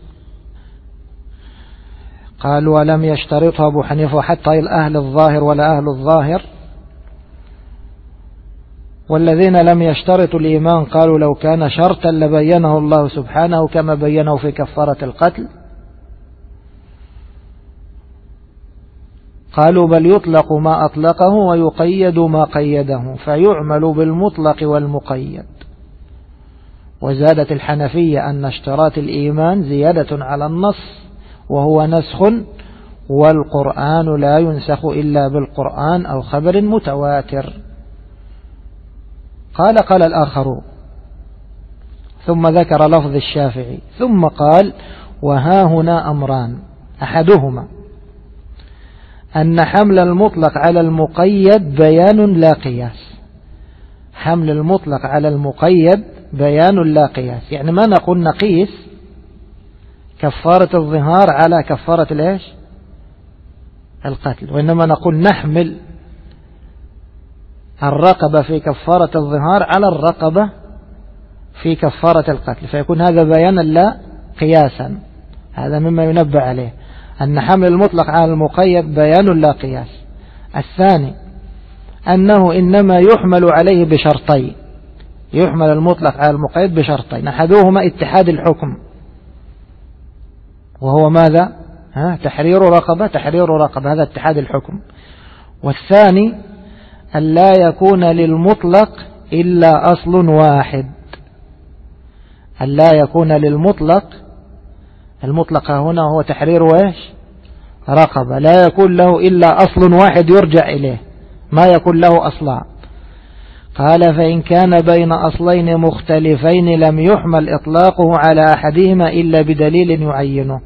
قال ولم يشترطه أبو حنيفة حتى أهل الظاهر ولا أهل الظاهر. والذين لم يشترطوا الإيمان قالوا لو كان شرطا لبينه الله سبحانه كما بينه في كفارة القتل. قالوا بل يطلق ما أطلقه ويقيد ما قيده، فيعمل بالمطلق والمقيد. وزادت الحنفية أن اشتراط الإيمان زيادة على النص وهو نسخ، والقرآن لا ينسخ إلا بالقرآن أو خبر متواتر. قال الآخرون، ثم ذكر لفظ الشافعي، ثم قال وها هنا أمران: أحدهما أن حمل المطلق على المقيد بيان لا قياس. حمل المطلق على المقيد بيان لا قياس، يعني ما نقول نقيس كفارة الظهار على كفارة القتل، وإنما نقول نحمل الرقبة في كفارة الظهار على الرقبة في كفارة القتل، فيكون هذا بيانا لا قياسا. هذا مما ينبه عليه، أن حمل المطلق على المقيد بيان لا قياس. الثاني أنه إنما يحمل عليه بشرطين، يحمل المطلق على المقيد بشرطين: أحدهما اتحاد الحكم، وهو ماذا؟ تحرير رقبة، هذا اتحاد الحكم. والثاني أن لا يكون للمطلق إلا أصل واحد، أن لا يكون للمطلق، المطلق هنا هو تحرير رقبة، لا يكون له إلا أصل واحد يرجع إليه، ما يكون له أصلا. قال فإن كان بين أصلين مختلفين لم يحمل إطلاقه على أحدهما إلا بدليل يعينه.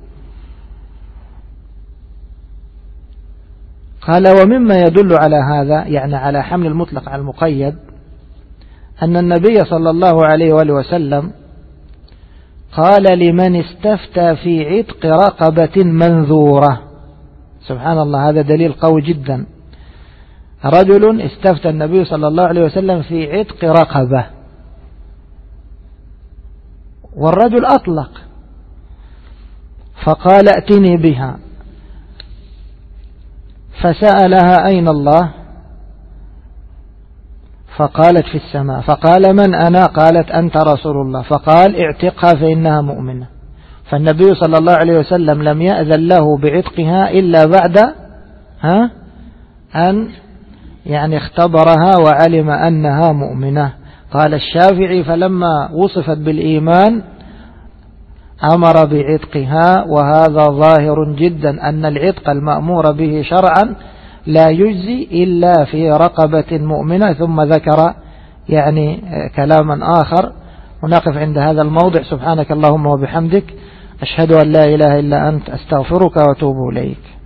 قال ومما يدل على هذا، يعني على حمل المطلق على المقيد، أن النبي صلى الله عليه وآله وسلم قال لمن استفتى في عتق رقبة منذورة. سبحان الله، هذا دليل قوي جدا. رجل استفتى النبي صلى الله عليه وسلم في عتق رقبة، والرجل أطلق، فقال ائتني بها، فسألها أين الله؟ فقالت في السماء. فقال من أنا؟ قالت أنت رسول الله. فقال اعتقها فإنها مؤمنة. فالنبي صلى الله عليه وسلم لم يأذن له بعتقها إلا بعد أن اختبرها وعلم أنها مؤمنة. قال الشافعي فلما وصفت بالإيمان أمر بعتقها، وهذا ظاهر جدا أن العتق المأمور به شرعا لا يجزي إلا في رقبة مؤمنة. ثم ذكر كلاما آخر، ونقف عند هذا الموضع. سبحانك اللهم وبحمدك، أشهد أن لا إله إلا أنت، أستغفرك وأتوب إليك.